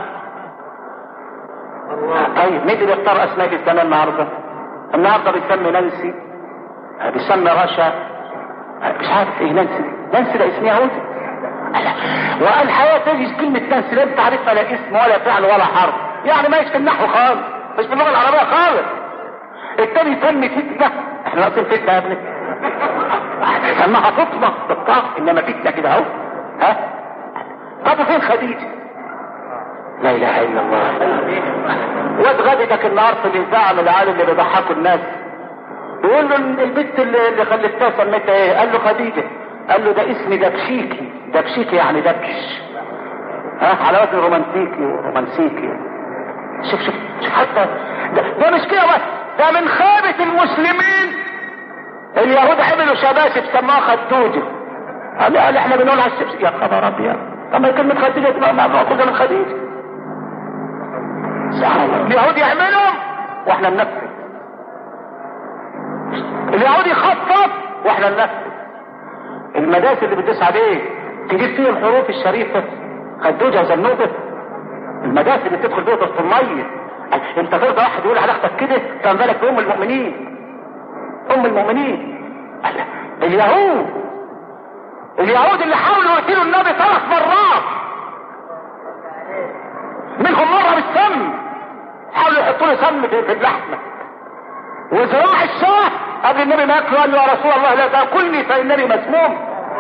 طيب مين اللي بيختار اسماء السنه النهارده؟ النهارده بيسمي نانسي، بيسمي رشا، مش عارف ايه نانسي. نانسي ده اسم يهودي. وقال الحياه تجي كلمه نانسي لا تعرفها لا اسم ولا فعل ولا حرف، يعني ما في النحو خالص، مش في اللغه العربيه خالص. التاني يسمي فتنه، احنا ناقصين فتنه يا ابني. سماها فطمه بالطاق، انما فتنه كده اهو. ها طب فين خديجه؟ لا اله الا الله. واد غدتك النهار في الاذاعه من العيال اللي بيضحكوا الناس، يقول له البنت اللي, اللي خلفتها سميتها ايه؟ قال له خديجه. قال له ده اسم دبشيكي. دبشيكي يعني دبش، ها، على وزن رومانتيكي ورومانسيكي. شوف شوف حتى ده, ده مش كده بس، ده من خيبه المسلمين اليهود عملوا شباشب سموها خدوجه. قال قال احنا بنقول على الشبشب. يا خبر ابيض، طب ما كلمه خديجه تبقى ماخوذه من خديجه. اليهود يعملهم واحنا ننفذ، اليهود يخطط واحنا ننفذ. المدارس اللي بتدوس عليه تجيب فيه الحروف الشريفه خدوجه وزنوبه. المدارس اللي بتدخل فيها وسط الميه، انت ترضى واحد يقول على اختك كده؟ كان بالك بام المؤمنين، ام المؤمنين. اليهود اليهود اللي حاولوا يقتلوا النبي ثلاث مرات، منهم مره بالسم، حاولوا يحطوا له سم في اللحمه. وزراع الشاه قبل النبي ما ياكل قال له يا رسول الله لا تاكلني فانني مسموم.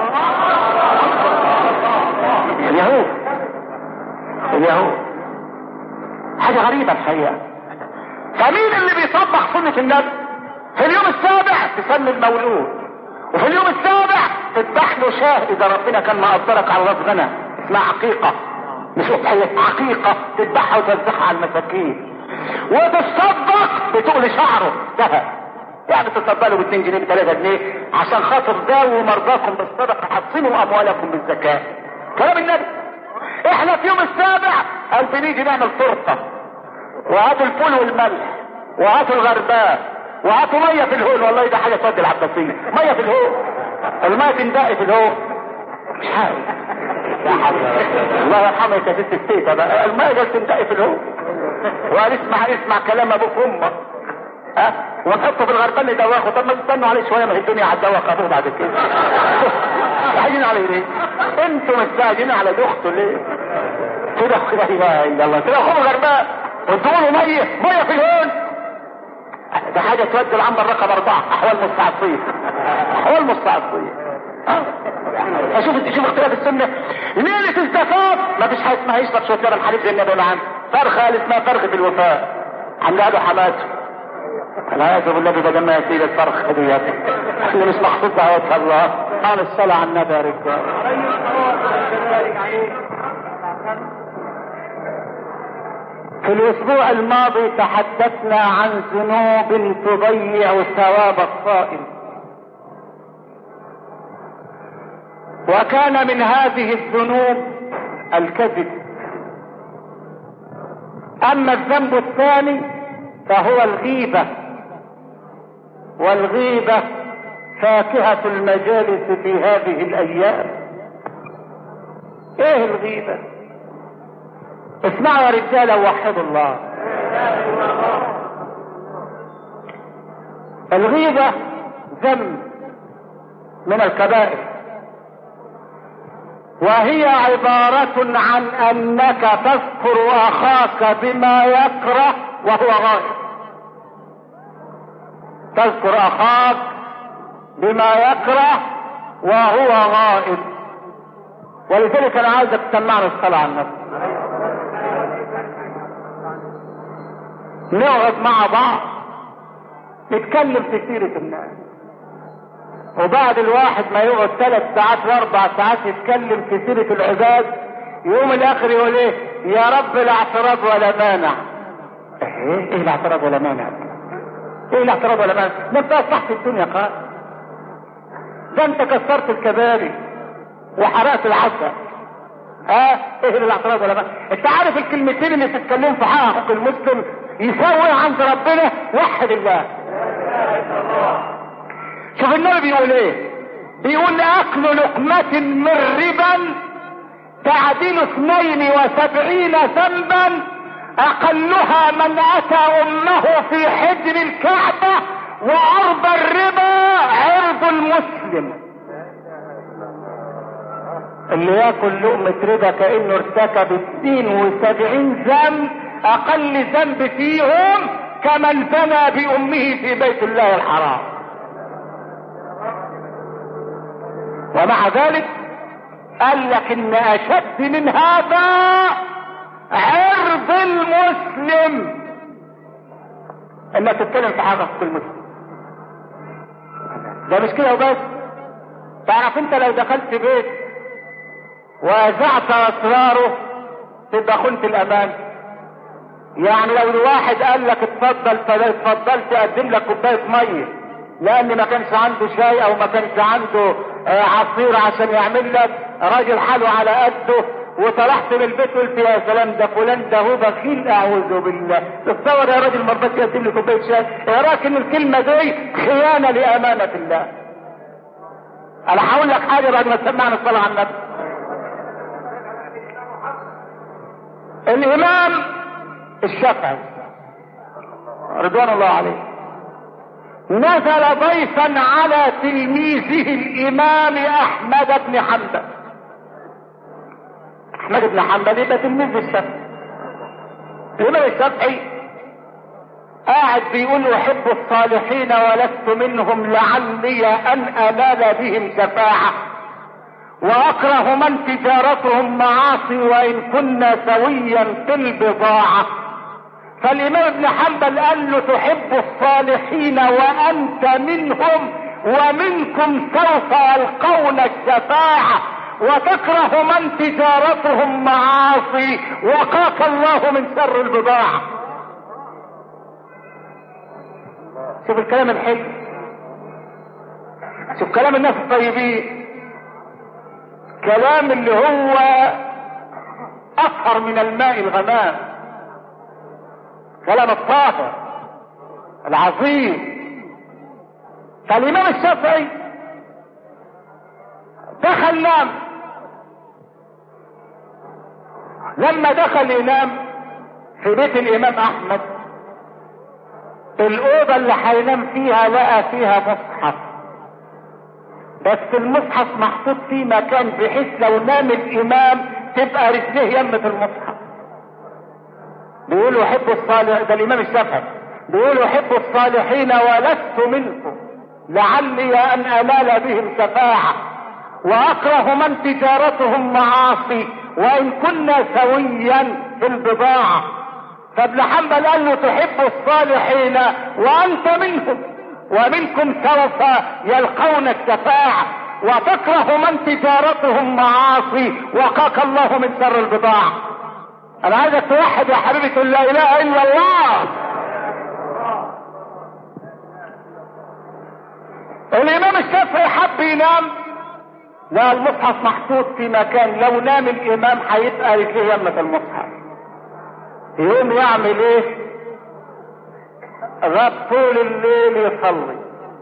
اليهود اليهود حاجه غريبه الحقيقه. فمين اللي بيطبق سنه النبي؟ في اليوم السابع تسمي المولود، وفي اليوم السابع تذبح له شاه اذا ربنا كان مقدرك على راس غنى اسمها عقيقه، مش اضحيه، عقيقه تذبحها وتوزعها على المساكين. وتصدق بتقل شعره ذهب، يعني تصدق له ب اتنين جنيه ب تلاتة جنيه عشان خاطر داووا مرضاكم بالصدقه حصنوا اموالكم بالزكاه. كلام النبي. احنا في يوم السابع قال بنيجي نعمل تورته، وهاتوا الفول والملح وهاتوا الغرباء وهاتوا ميه في الهول. والله ده حاجه تودي العباسيه، ميه في الهول، الميه تندقي في الهول. مش حاجه الله يرحمك يا ست التيتا بقى، الميه ده تندقي في الهول. وقال اسمع اسمع كلام ابوك وامك، ها، ونحطه في الغربان ندوخه. طب ما تستنوا عليه شويه، ما هي الدنيا هتدوخ ابوه بعد كده. مستعجلين عليه ليه؟ انتوا مستعجلين على دخته ليه؟ كده لا اله الا الله، كده خذوا غرباء وادوا له ميه ميه في الهون. ده حاجه تودي العنبر رقم اربعه، احوال مستعصيه، احوال مستعصيه. اشوف شوف اختلاف السنه. ليله الزفاف ما فيش حاجه اسمها يشرب شويه لبن حليب زي النبي معانا، فرخه قال اسمها فرخه الوفاء، عاملها له حماته. العياذ بالله بدل ما يسيل الفرخ ديت اللي مش مقصود دعوتها الله. قال الصلاه على النبي يا رجال. في الاسبوع الماضي تحدثنا عن ذنوب تضيع ثواب الصائم، وكان من هذه الذنوب الكذب. اما الذنب الثاني فهو الغيبة، والغيبة فاكهة المجالس في هذه الايام. ايه الغيبة؟ اسمعوا يا رجالة ووحدوا الله. الغيبة ذنب من الكبائر، وهي عبارة عن انك تذكر اخاك بما يكره وهو غائب. تذكر اخاك بما يكره وهو غائب. ولذلك انا عايزك تسمعنا الصلاة على النبي. نقعد مع بعض نتكلم في سيرة الناس، وبعد الواحد ما يقعد ثلاث ساعات واربع ساعات يتكلم في سيرة العباد، يوم الاخر يقول ايه؟ يا رب لا اعتراض ولا مانع. ايه ايه الاعتراض ولا مانع؟ ايه الاعتراض ولا مانع؟ ده انت اصلحت الدنيا قال، ده انت كسرت الكباري وحرقت العسل. ها ايه الاعتراض ولا مانع؟ انت عارف الكلمتين اللي تتكلم في حق المسلم يسوي عند ربنا؟ وحد الله. شوف النبي بيقول ايه؟ بيقول اكل لقمة من ربا تعديل اثنين وسبعين ذنبا اقلها من اتى امه في حجر الكعبة وعرض الربا عرض المسلم. اللي ياكل لقمة ربا كأنه ارتكب اثنين وسبعين ذنب، اقل ذنب فيهم كمن زنى بامه في بيت الله الحرام. ومع ذلك قال لك ان اشد من هذا عرض المسلم، انك تتكلم في حاجة في المسلم. ده مش كده وبس، تعرف انت لو دخلت بيت وازعت اسراره تبقى خنت الامان. يعني لو الواحد قال لك اتفضل اتفضل تقدم لك كوبايه ميه لان ما كانش عنده شاي او ما كانش عنده عصير عشان يعمل لك، راجل حاله على قده، وطلعت من البيت قلت يا سلام ده فلان ده هو بخيل، اعوذ بالله. تتصور يا راجل ما رضاش يقدم لي كوبايه شاي؟ يا راجل الكلمه دي خيانه لامانه الله. انا هقول لك حاجه بعد ما تسمعنا الصلاه على النبي. الامام الشافعي رضوان الله عليه نزل ضيفا على تلميذه الامام احمد بن حنبل. احمد بن حنبل يبقى تلميذ الشافعي. الامام الشافعي قاعد بيقول احب الصالحين ولست منهم لعلي ان انال بهم شفاعة، واكره من تجارتهم معاصي وان كنا سويا في البضاعة. فالامام ابن حنبل قال له تحب الصالحين وانت منهم ومنكم سوف يلقون الشفاعة، وتكره من تجارتهم معاصي وقاك الله من شر البضاعة. شوف الكلام الحلو، شوف كلام الناس الطيبين، كلام اللي هو اطهر من الماء الغمام، كلام الطاهر العظيم. فالامام الشافعي دخل نام، لما دخل ينام في بيت الامام احمد الاوضه اللي هينام فيها لقى فيها مصحف، بس المصحف محطوط في مكان بحيث لو نام الامام تبقى رجليه يمة المصحف. بيقولوا احب الصالح، ده الامام الشافعي بيقولوا احب الصالحين ولست منكم لعلي ان انال بهم شفاعة، واكره من تجارتهم معاصي وان كنا سويا في البضاعة. فابن حنبل قال له تحب الصالحين وانت منهم ومنكم سوف يلقون الشفاعة، وتكره من تجارتهم معاصي وقاك الله من شر البضاعة. انا عايزك توحد يا حبيبي تقول لا اله الا الله. الامام الشافعي حب ينام، لا المصحف محطوط في مكان لو نام الامام هيبقى رجليه يمة المصحف. يقوم يعمل ايه؟ غاب طول الليل يصلي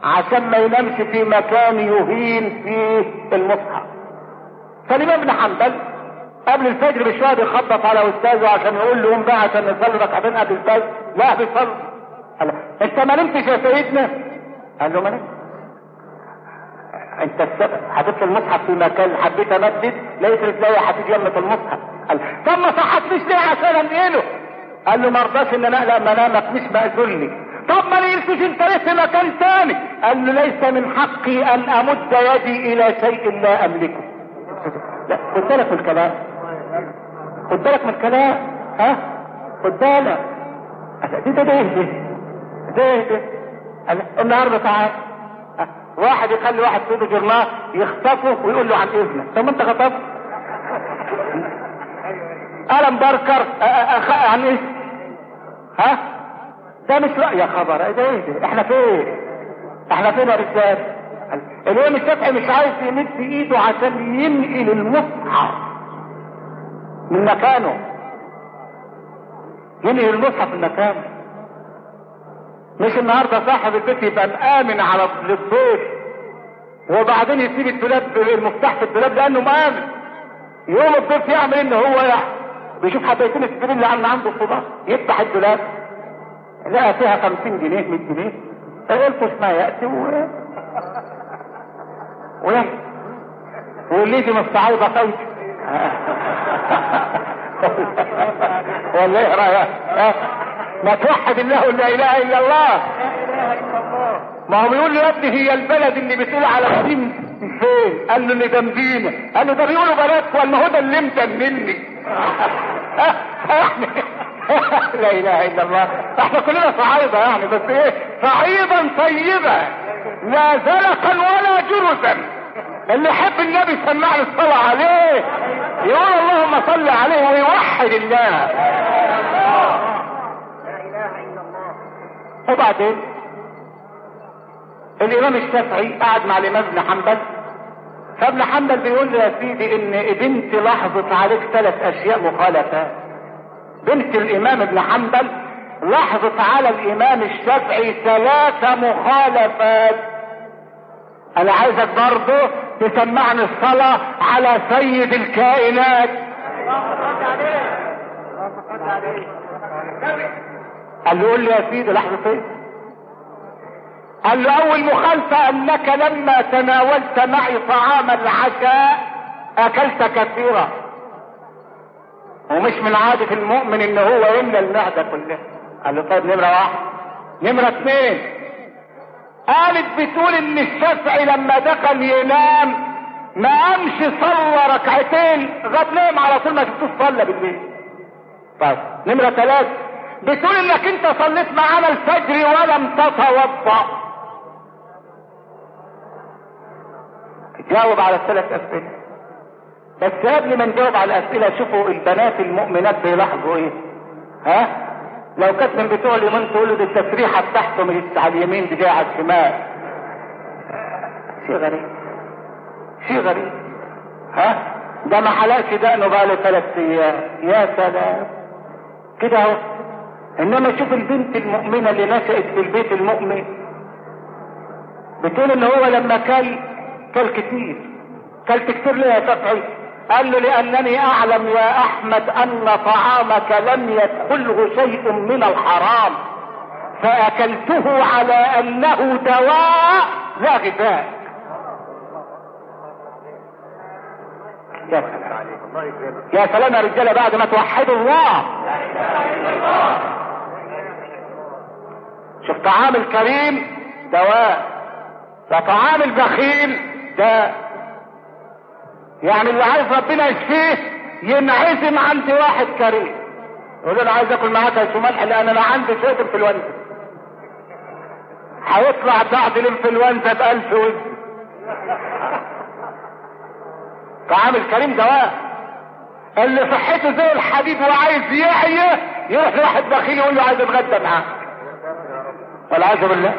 عشان ما ينامش في مكان يهين فيه المصحف. فالامام ابن حنبل قبل الفجر بشويه بيخبط على استاذه عشان يقول له قوم بقى عشان نصلي ركعتين قبل الفجر. لا بيصلي. قال له انت ما نمتش يا سيدنا؟ قال له ما نمت. انت السبب، حطيت المصحف في مكان حبيت امدد لقيت رجلي حطيت يمة المصحف. قال طب ما صحتنيش ليه عشان انقله؟ قال له ما رضاش ان انا اقلق منامك، مش مأذون لي. طب ما نقلتوش انت ليه في مكان تاني؟ قال له ليس من حقي ان امد يدي الى شيء لا املكه. لا خد بالك من الكلام، خد بالك من الكلام، ها خد بالك. ده ده ده ده ده النهارده تعال واحد يخلي واحد في ايده جرنان يخطفه ويقول له عن اذنك. طب ما انت خطفت. قلم باركر عن ايه؟ ها ده مش رأي يا خبر. ده ايه ده؟ احنا فين؟ احنا فين يا رجال؟ الامام الشافعي مش عايز يمد ايده عشان ينقل المصحف من مكانه، ينقل المصحف من مكانه. مش النهارده صاحب البيت يبقى مآمن على الضيف وبعدين يسيب الدولاب المفتاح في الدولاب لانه مآمن. يوم الضيف يعمل ان هو يعني بيشوف حبايتين السكرين اللي عنده الصباح يفتح الدولاب لقى فيها خمسين جنيه مية جنيه فقلت ما يأتي و ويا واللي يجي مستعوضة قوي والله ايه رأيك؟ ما توحد الله ولا اله الا الله. ما هو بيقول له يا ابني هي البلد اللي بتقول على قديم فين؟ قال له اللي جنبينا. قال له ده بيقولوا بلدك ولا هو ده اللي مجنني؟ لا اله الا الله. احنا كلنا صعايده يعني، بس ايه صعيدا طيبا لا زلقا ولا جرزا. اللي يحب النبي سمعني الصلاه عليه يقول اللهم صل عليه ويوحد الله. وبعدين الامام الشافعي قعد مع الامام ابن حنبل، فابن حنبل بيقول له يا سيدي ان بنتي لاحظت عليك ثلاث اشياء مخالفات. بنت الامام ابن حنبل لاحظت على الامام الشافعي ثلاث مخالفات. انا عايزك برضه تسمعني الصلاة على سيد الكائنات. قال له قول لي يا سيدي لحظة ايه؟ قال له اول مخالفة انك لما تناولت معي طعام العشاء اكلت كثيرا، ومش من عادة المؤمن ان هو يملى المعدة كلها. قال له طيب نمرة واحد. نمرة اثنين قالت بتقول ان الشافعي لما دخل ينام ما قامش صلى ركعتين، غاب نام على طول ما شفتوش صلى بالليل. طيب نمرة ثلاثة بتقول انك انت صليت معانا الفجر ولم تتوضا. جاوب على الثلاث اسئله. بس قبل ما نجاوب على الاسئله شوفوا البنات المؤمنات بيلاحظوا ايه. ها لو كانت من بتوع اليمين تقول له دي التسريحه بتاعته مش على اليمين دي جايه على الشمال. شيء غريب، شيء غريب. ها ده ما حلقش دقنه بقى له ثلاث ايام. يا سلام كده اهو. انما شوف البنت المؤمنه اللي نشأت في البيت المؤمن بتقول ان هو لما كل كل كتير. كلت كتير ليه يا شافعي؟ قال له لانني اعلم يا احمد ان طعامك لم يدخله شيء من الحرام فاكلته على انه دواء لا غذاء. يا سلام يا سلام يا رجاله بعد ما توحدوا الله. شوف طعام الكريم دواء وطعام البخيل داء. يعني اللي عايز ربنا يشفيه ينعزم عند واحد كريم يقول له انا عايز اكل معاك يا ملح لان انا عندي شويه انفلونزا. هيطلع بعد الانفلونزا بألف وزن. طعام الكريم دواء. اللي صحته زي الحديد وعايز يحيى يروح لواحد بخيل يقول له عايز اتغدى معاه والعياذ بالله.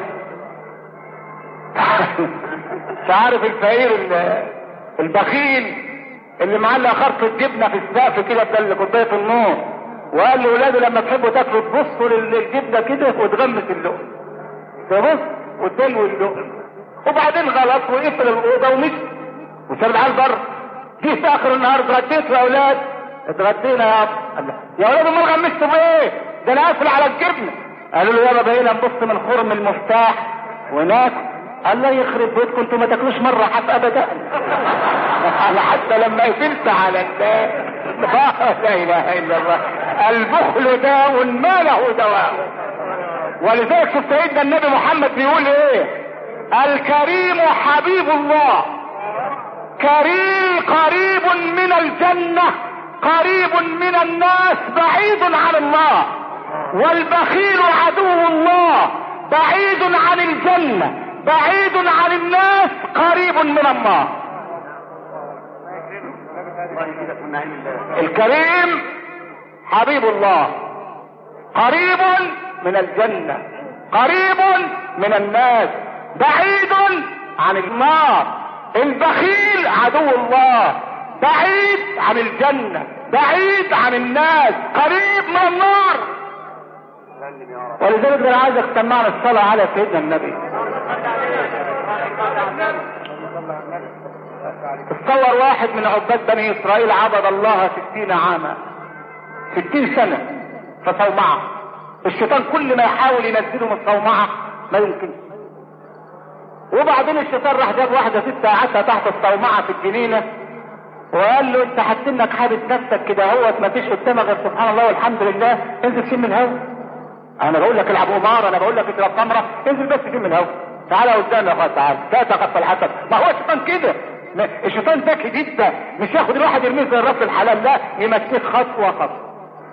مش عارف الفقير البخيل اللي معلق خرطة جبنه في السقف كده بدل كوبايه النور وقال لاولاده لما تحبوا تاكلوا تبصوا للجبنه كده وتغمس اللقمه. تبص والدلو اللقم، وبعدين غلط وقفل الاوضه ومشي وساب العيال بره. جه في اخر النهار اتغديت يا اولاد؟ اتغدينا يا ابا. يا اولاد امال غمستوا بايه؟ ده انا قافل على الجبنه. قالوا له يابا بقينا نبص من خرم المفتاح وناكل. الله يخرب بيتكم انتوا ما تاكلوش مره حتى ابدا. انا حتى لما قفلت على الناس لا اله الا الله. البخل داء ما له دواء. ولذلك شوف سيدنا النبي محمد بيقول ايه؟ الكريم حبيب الله، كريم قريب من الجنة، قريب من الناس، بعيد عن الله. والبخيل عدو الله، بعيد عن الجنة، بعيد عن الناس، قريب من الله. الكريم حبيب الله، قريب من الجنة، قريب من الناس، بعيد عن النار. البخيل عدو الله، بعيد عن الجنة، بعيد عن الناس، قريب من النار. ولذلك انا عايزك تسمعنا الصلاة على سيدنا النبي. تصور واحد من عباد بني اسرائيل عبد الله ستين عاما، ستين سنة في صومعة. الشيطان كل ما يحاول ينزله من الصومعة ما يمكن. وبعدين الشيطان راح جاب واحدة ست قعدتها تحت الصومعة في الجنينة وقال له انت حاسس حابس نفسك كده اهوت ما فيش قدامك غير سبحان الله والحمد لله، انزل شم الهوا. انا بقول لك العب قمار، انا بقول لك اضرب خمره، انزل بس شم الهوا. تعالى قدامي يا اخويا، تعالى لا تغفل الحسد. ما هو الشيطان كده، الشيطان ذكي جدا، مش ياخد الواحد يرميه زي الراس الحلال، لا يمسكه خطوه خطوه.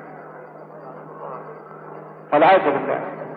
والعياذ بالله.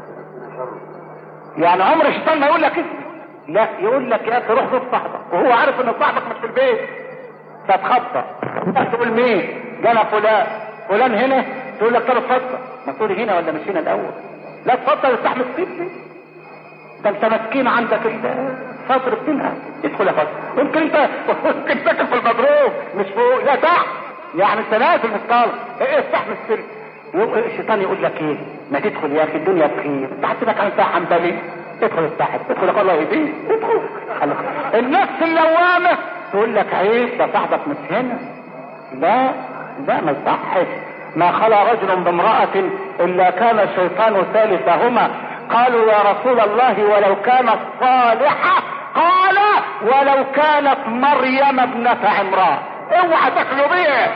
يعني عمر الشيطان ما يقول لك اسمي، لا يقول لك يا اخي روح زور صاحبك وهو عارف ان صاحبك مش في البيت. فتخطى تقول مين؟ جانا فلان، فلان هنا، تقول لك طب اتفضل. ما تقول هنا ولا مش هنا الاول؟ لا اتفضل استحمل سيبني، ده انت مسكين عندك الصدر بتنها. ادخل يا فضل، يمكن انت ممكن تاكل في المضروب مش فوق، لا تحت، يعني انت نازل في الصاله. ايه استحمل السلم. الشيطان يقول لك ايه؟ ما تدخل يا اخي الدنيا بخير، انت حسبك عن ساعه حنبلي، ادخل استحمل، ادخل يا الله يهديك، ادخل. النفس اللوامه تقول لك عيب ده صاحبك مش هنا، لا لا ما يصحش. ما خلا رجل بامرأة الا كان الشيطان ثالثهما. قالوا يا رسول الله ولو كانت صالحة؟ قال ولو كانت مريم ابنة عمران. اوعى تخلوا بيها،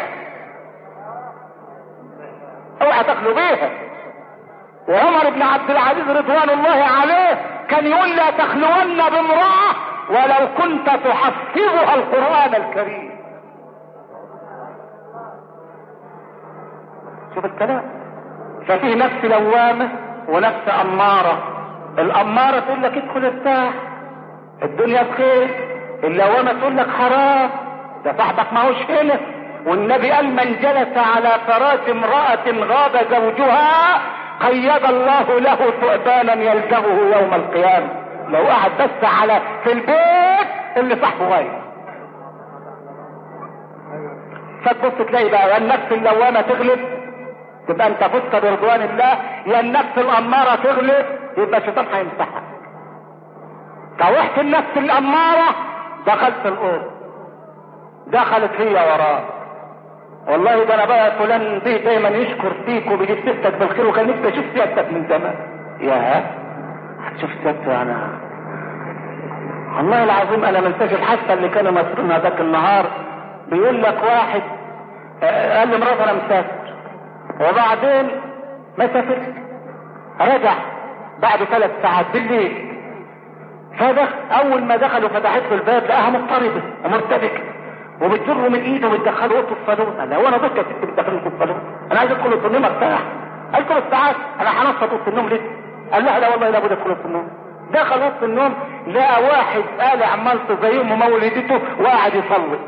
اوعى تخلوا بيها. وعمر بن عبد العزيز رضوان الله عليه كان يقول لا تخلون بامرأة ولو كنت تحفظها القرآن الكريم. شوف الكلام. ففيه نفس لوامة ونفس أمارة. الأمارة تقول لك ادخل ارتاح، الدنيا بخير. اللوامة تقول لك حرام، ده صاحبك ما هوش هنا. والنبي قال من جلس على فراش امرأة غاب زوجها قيد الله له ثعبانا يلدغه يوم القيامة. لو قعد بس على في البيت اللي صاحبه غايب. فتبص تلاقي بقى يا النفس اللوامة تغلب تبقى انت فزت برضوان الله، يا النفس الامارة تغلب يبقى الشيطان هيمسحك. كوحت النفس الامارة دخلت الاوضه، دخلت هي وراه. والله ده انا بقى فلان به دايما يشكر فيك وبيجيب سيرتك بالخير وكان نفسي اشوف سيرتك من زمان. يا هتشوف سيرته انا والله العظيم انا منساش الحادثه اللي كانوا مسؤولين ذاك النهار. بيقول لك واحد قال لمراته انا مسافر، وبعدين ما سافرت، رجع بعد ثلاث ساعات بالليل. فدخل اول ما دخلوا فتحت له الباب لقاها مضطربه ومرتبكه وبتجره من ايده وبتدخله اوضه الصالون. قال لها وانا ضدك انت بتدخلني اوضه الصالون؟ انا عايز ادخل اوضه النوم ارتاح. قالت له ساعات انا هنفض اوضه النوم ليه؟ قال لها لا والله لابد ادخل اوضه النوم. دخل اوضه النوم لقى واحد قالع مالته زي ام مولدته وقاعد يصلي.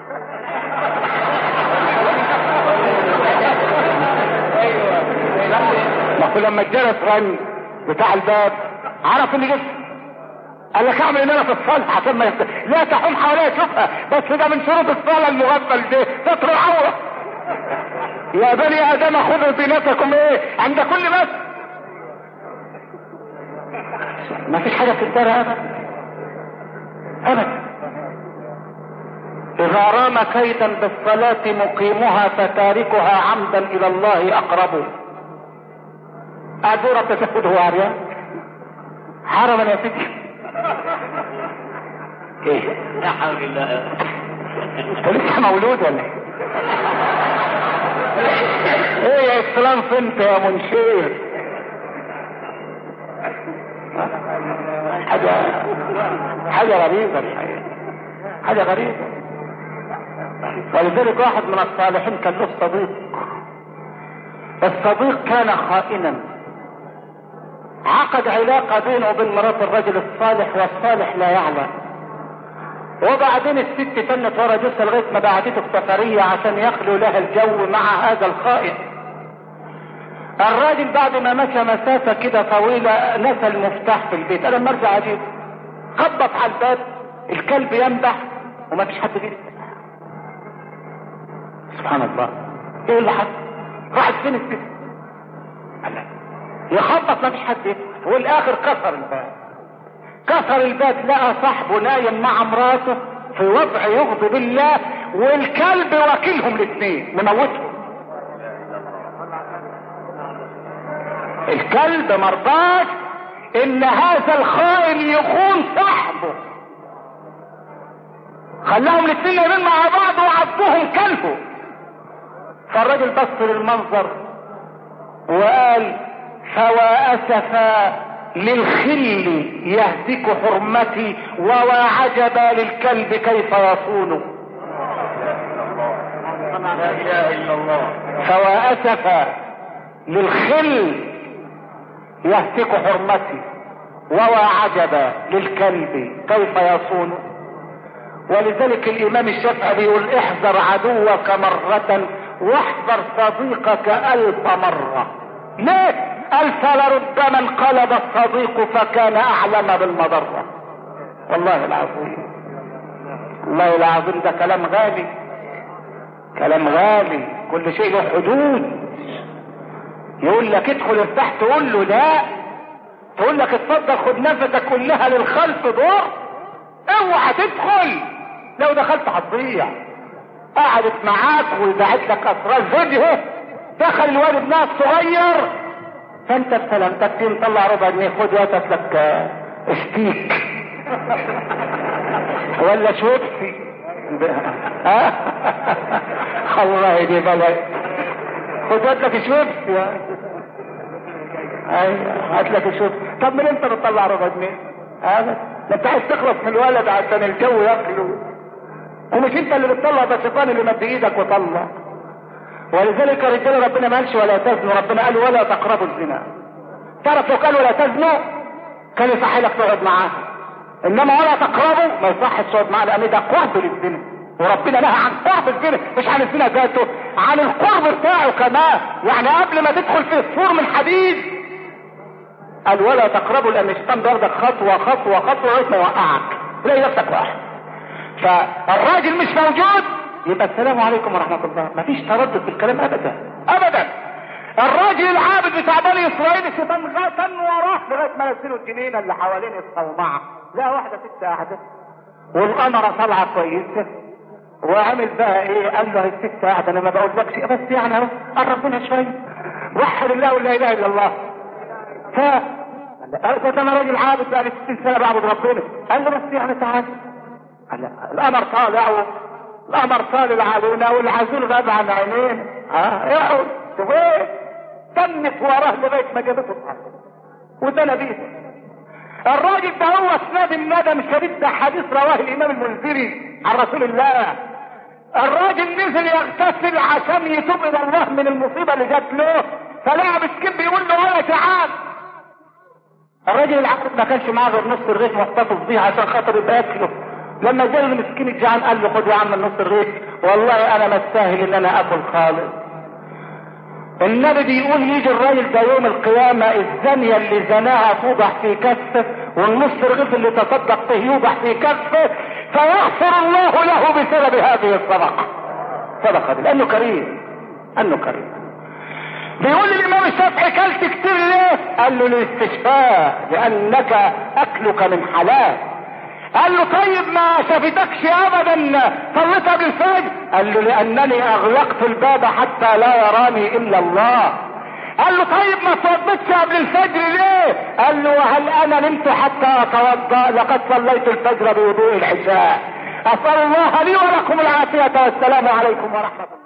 ما لما الجرس رن بتاع الباب عرف ان جسم. قال لك اعمل ان انا في الصلاه عشان ما يفتح. لا تحوم حواليها تشوفها، بس ده من شروط الصلاه المغفل ده ستر العوره. يا بني ادم خذوا زينتكم ايه عند كل بس. ما فيش حاجة بتنتهي ابدا ابدا. اذا رام كيدا بالصلاة مقيمها فتاركها عمدا الى الله اقرب. اعذر التشهد هو عريان حرما يا سيدي. ايه لا حول الله. انت لسه مولود ولا ايه؟ ايه يا اسلام فهمت يا منشير؟ حاجة حاجة غريبة الحقيقة، حاجة غريبة. ولذلك واحد من الصالحين كان له صديق، الصديق كان خائنا، عقد علاقة بينه وبين مرات الرجل الصالح والصالح لا يعلم، وبعدين الست تنت ورا جثة لغاية ما بعتته بسفرية عشان يخلو لها الجو مع هذا الخائن. الراجل بعد ما مشى مسافة كده طويلة نسى المفتاح في البيت. انا لما ارجع اجيب خبط على الباب، الكلب ينبح وما فيش حد بيفتح. سبحان الله، ايه اللي حصل؟ راحت فين الست؟ يخبط ما فيش حد يفتح، والاخر كسر الباب. كسر الباب لقى صاحبه نايم مع مراته في وضع يغضب الله، والكلب واكلهم الاثنين مموتهم. الكلب مرضاش ان هذا الخائن يخون صاحبه، خلاهم الاثنين نايمين مع بعض وعضهم كلبه. فالراجل بص للمنظر وقال فوا اسفا للخل يهتك حرمتي ووا عجبا للكلب كيف يصونه. لا اله الا الله. فوا اسفا للخل يهتك حرمتي ووا عجبا للكلب كيف يصونه. ولذلك الامام الشافعي بيقول احذر عدوك مرة واحذر صديقك الف مرة. ليه؟ قال فلربما انقلب الصديق فكان اعلم بالمضرة. والله العظيم، والله العظيم ده كلام غالي، كلام غالي. كل شيء له حدود. يقول لك ادخل ارتاح تقول له لا، تقول لك اتفضل خد نفسك كلها للخلف دور، اوعى تدخل. لو دخلت هتضيع. قعدت معاك وبعت لك اسرار فيديو، دخل الواد ابنها الصغير، فانت بسلامتك فيه مطلع ربع جنيه، خد وقتك لك ستيك ولا شوبسي. الله دي بلد، خد وقتك شوبسي. ايوه هات لك شوبسي. طب من انت بتطلع ربع جنيه؟ هذا انت عايز تخلص من الولد عشان الجو ياكله، ومش انت اللي بتطلع، ده الشيطان اللي مد ايدك وطلع. ولذلك الرجال ربنا ما قالش ولا تزنوا، ربنا قال ولا تقربوا الزنا. تعرف لو قال ولا تزنوا كان يصح لك تقعد معاه، انما ولا تقربوا ما يصحش تقعد معاه، لان ده قرب للزنا، وربنا نهى عن قرب الزنا، مش عن الزنا ذاته، عن القرب بتاعه كمان. يعني قبل ما تدخل في السور من حديد قال ولا تقربوا، لان الشيطان بياخدك خطوه خطوه خطوه لغايه ما يوقعك، تلاقي نفسك واحد. فالراجل مش موجود يبقى السلام عليكم ورحمة الله، مفيش تردد في الكلام ابدا ابدا. الراجل العابد بتاع بني اسرائيل الشيطان غتن وراه لغايه ما نزلوا الجنينه اللي حوالين الصومعه، لا واحده ست قاعده والقمره طالعه كويسه، وعمل بقى ايه؟ قال له الست قاعده انا ما بقولكش بس يعني اهو قرب منها شويه، وحد الله ولا اله الا الله. ف قال انا راجل عابد بقى لي ستين سنه بعبد ربنا. قال له بس يعني تعالى. قال القمر طالع، القمر طالع علينا والعزول غاب عن عينين. ها اقعد وين؟ تنت وراه لغايه ما جابته الارض وده بيه. الراجل ده هو اسناد الندم الشديد، ده حديث رواه الامام المنذري عن رسول الله. الراجل نزل يغتسل عشان يتوب الى الله من المصيبه اللي جات له، فلقى مسكين بيقول له ولا تعال. الراجل العقل ما كانش معاه غير نص الرغيف محتفظ بيه عشان خاطر يبقى ياكله. لما جاء المسكين الجعان قال له خد يا عم النص الرغيف، والله انا ما استاهل ان انا اكل خالص. النبي بيقول يجي الراجل ده يوم القيامه الزانيه اللي زناها توضع في كفه، والنص الرغيف اللي تصدق به يوضع في كفه، فيغفر الله له بسبب هذه الصدقه. صدقه لانه كريم، انه كريم. بيقول الامام الشافعي كلت كتير ليه؟ قال له للاستشفاء، لانك اكلك من حلال. قال له طيب ما شافتكش ابدا صليت قبل الفجر؟ قال له لانني اغلقت الباب حتى لا يراني الا الله. قال له طيب ما توضيتش قبل الفجر ليه؟ قال له هل انا نمت حتى اتوضا؟ لقد صليت الفجر بوضوء العشاء. اسال الله لي ولكم العافيه والسلام عليكم ورحمه الله.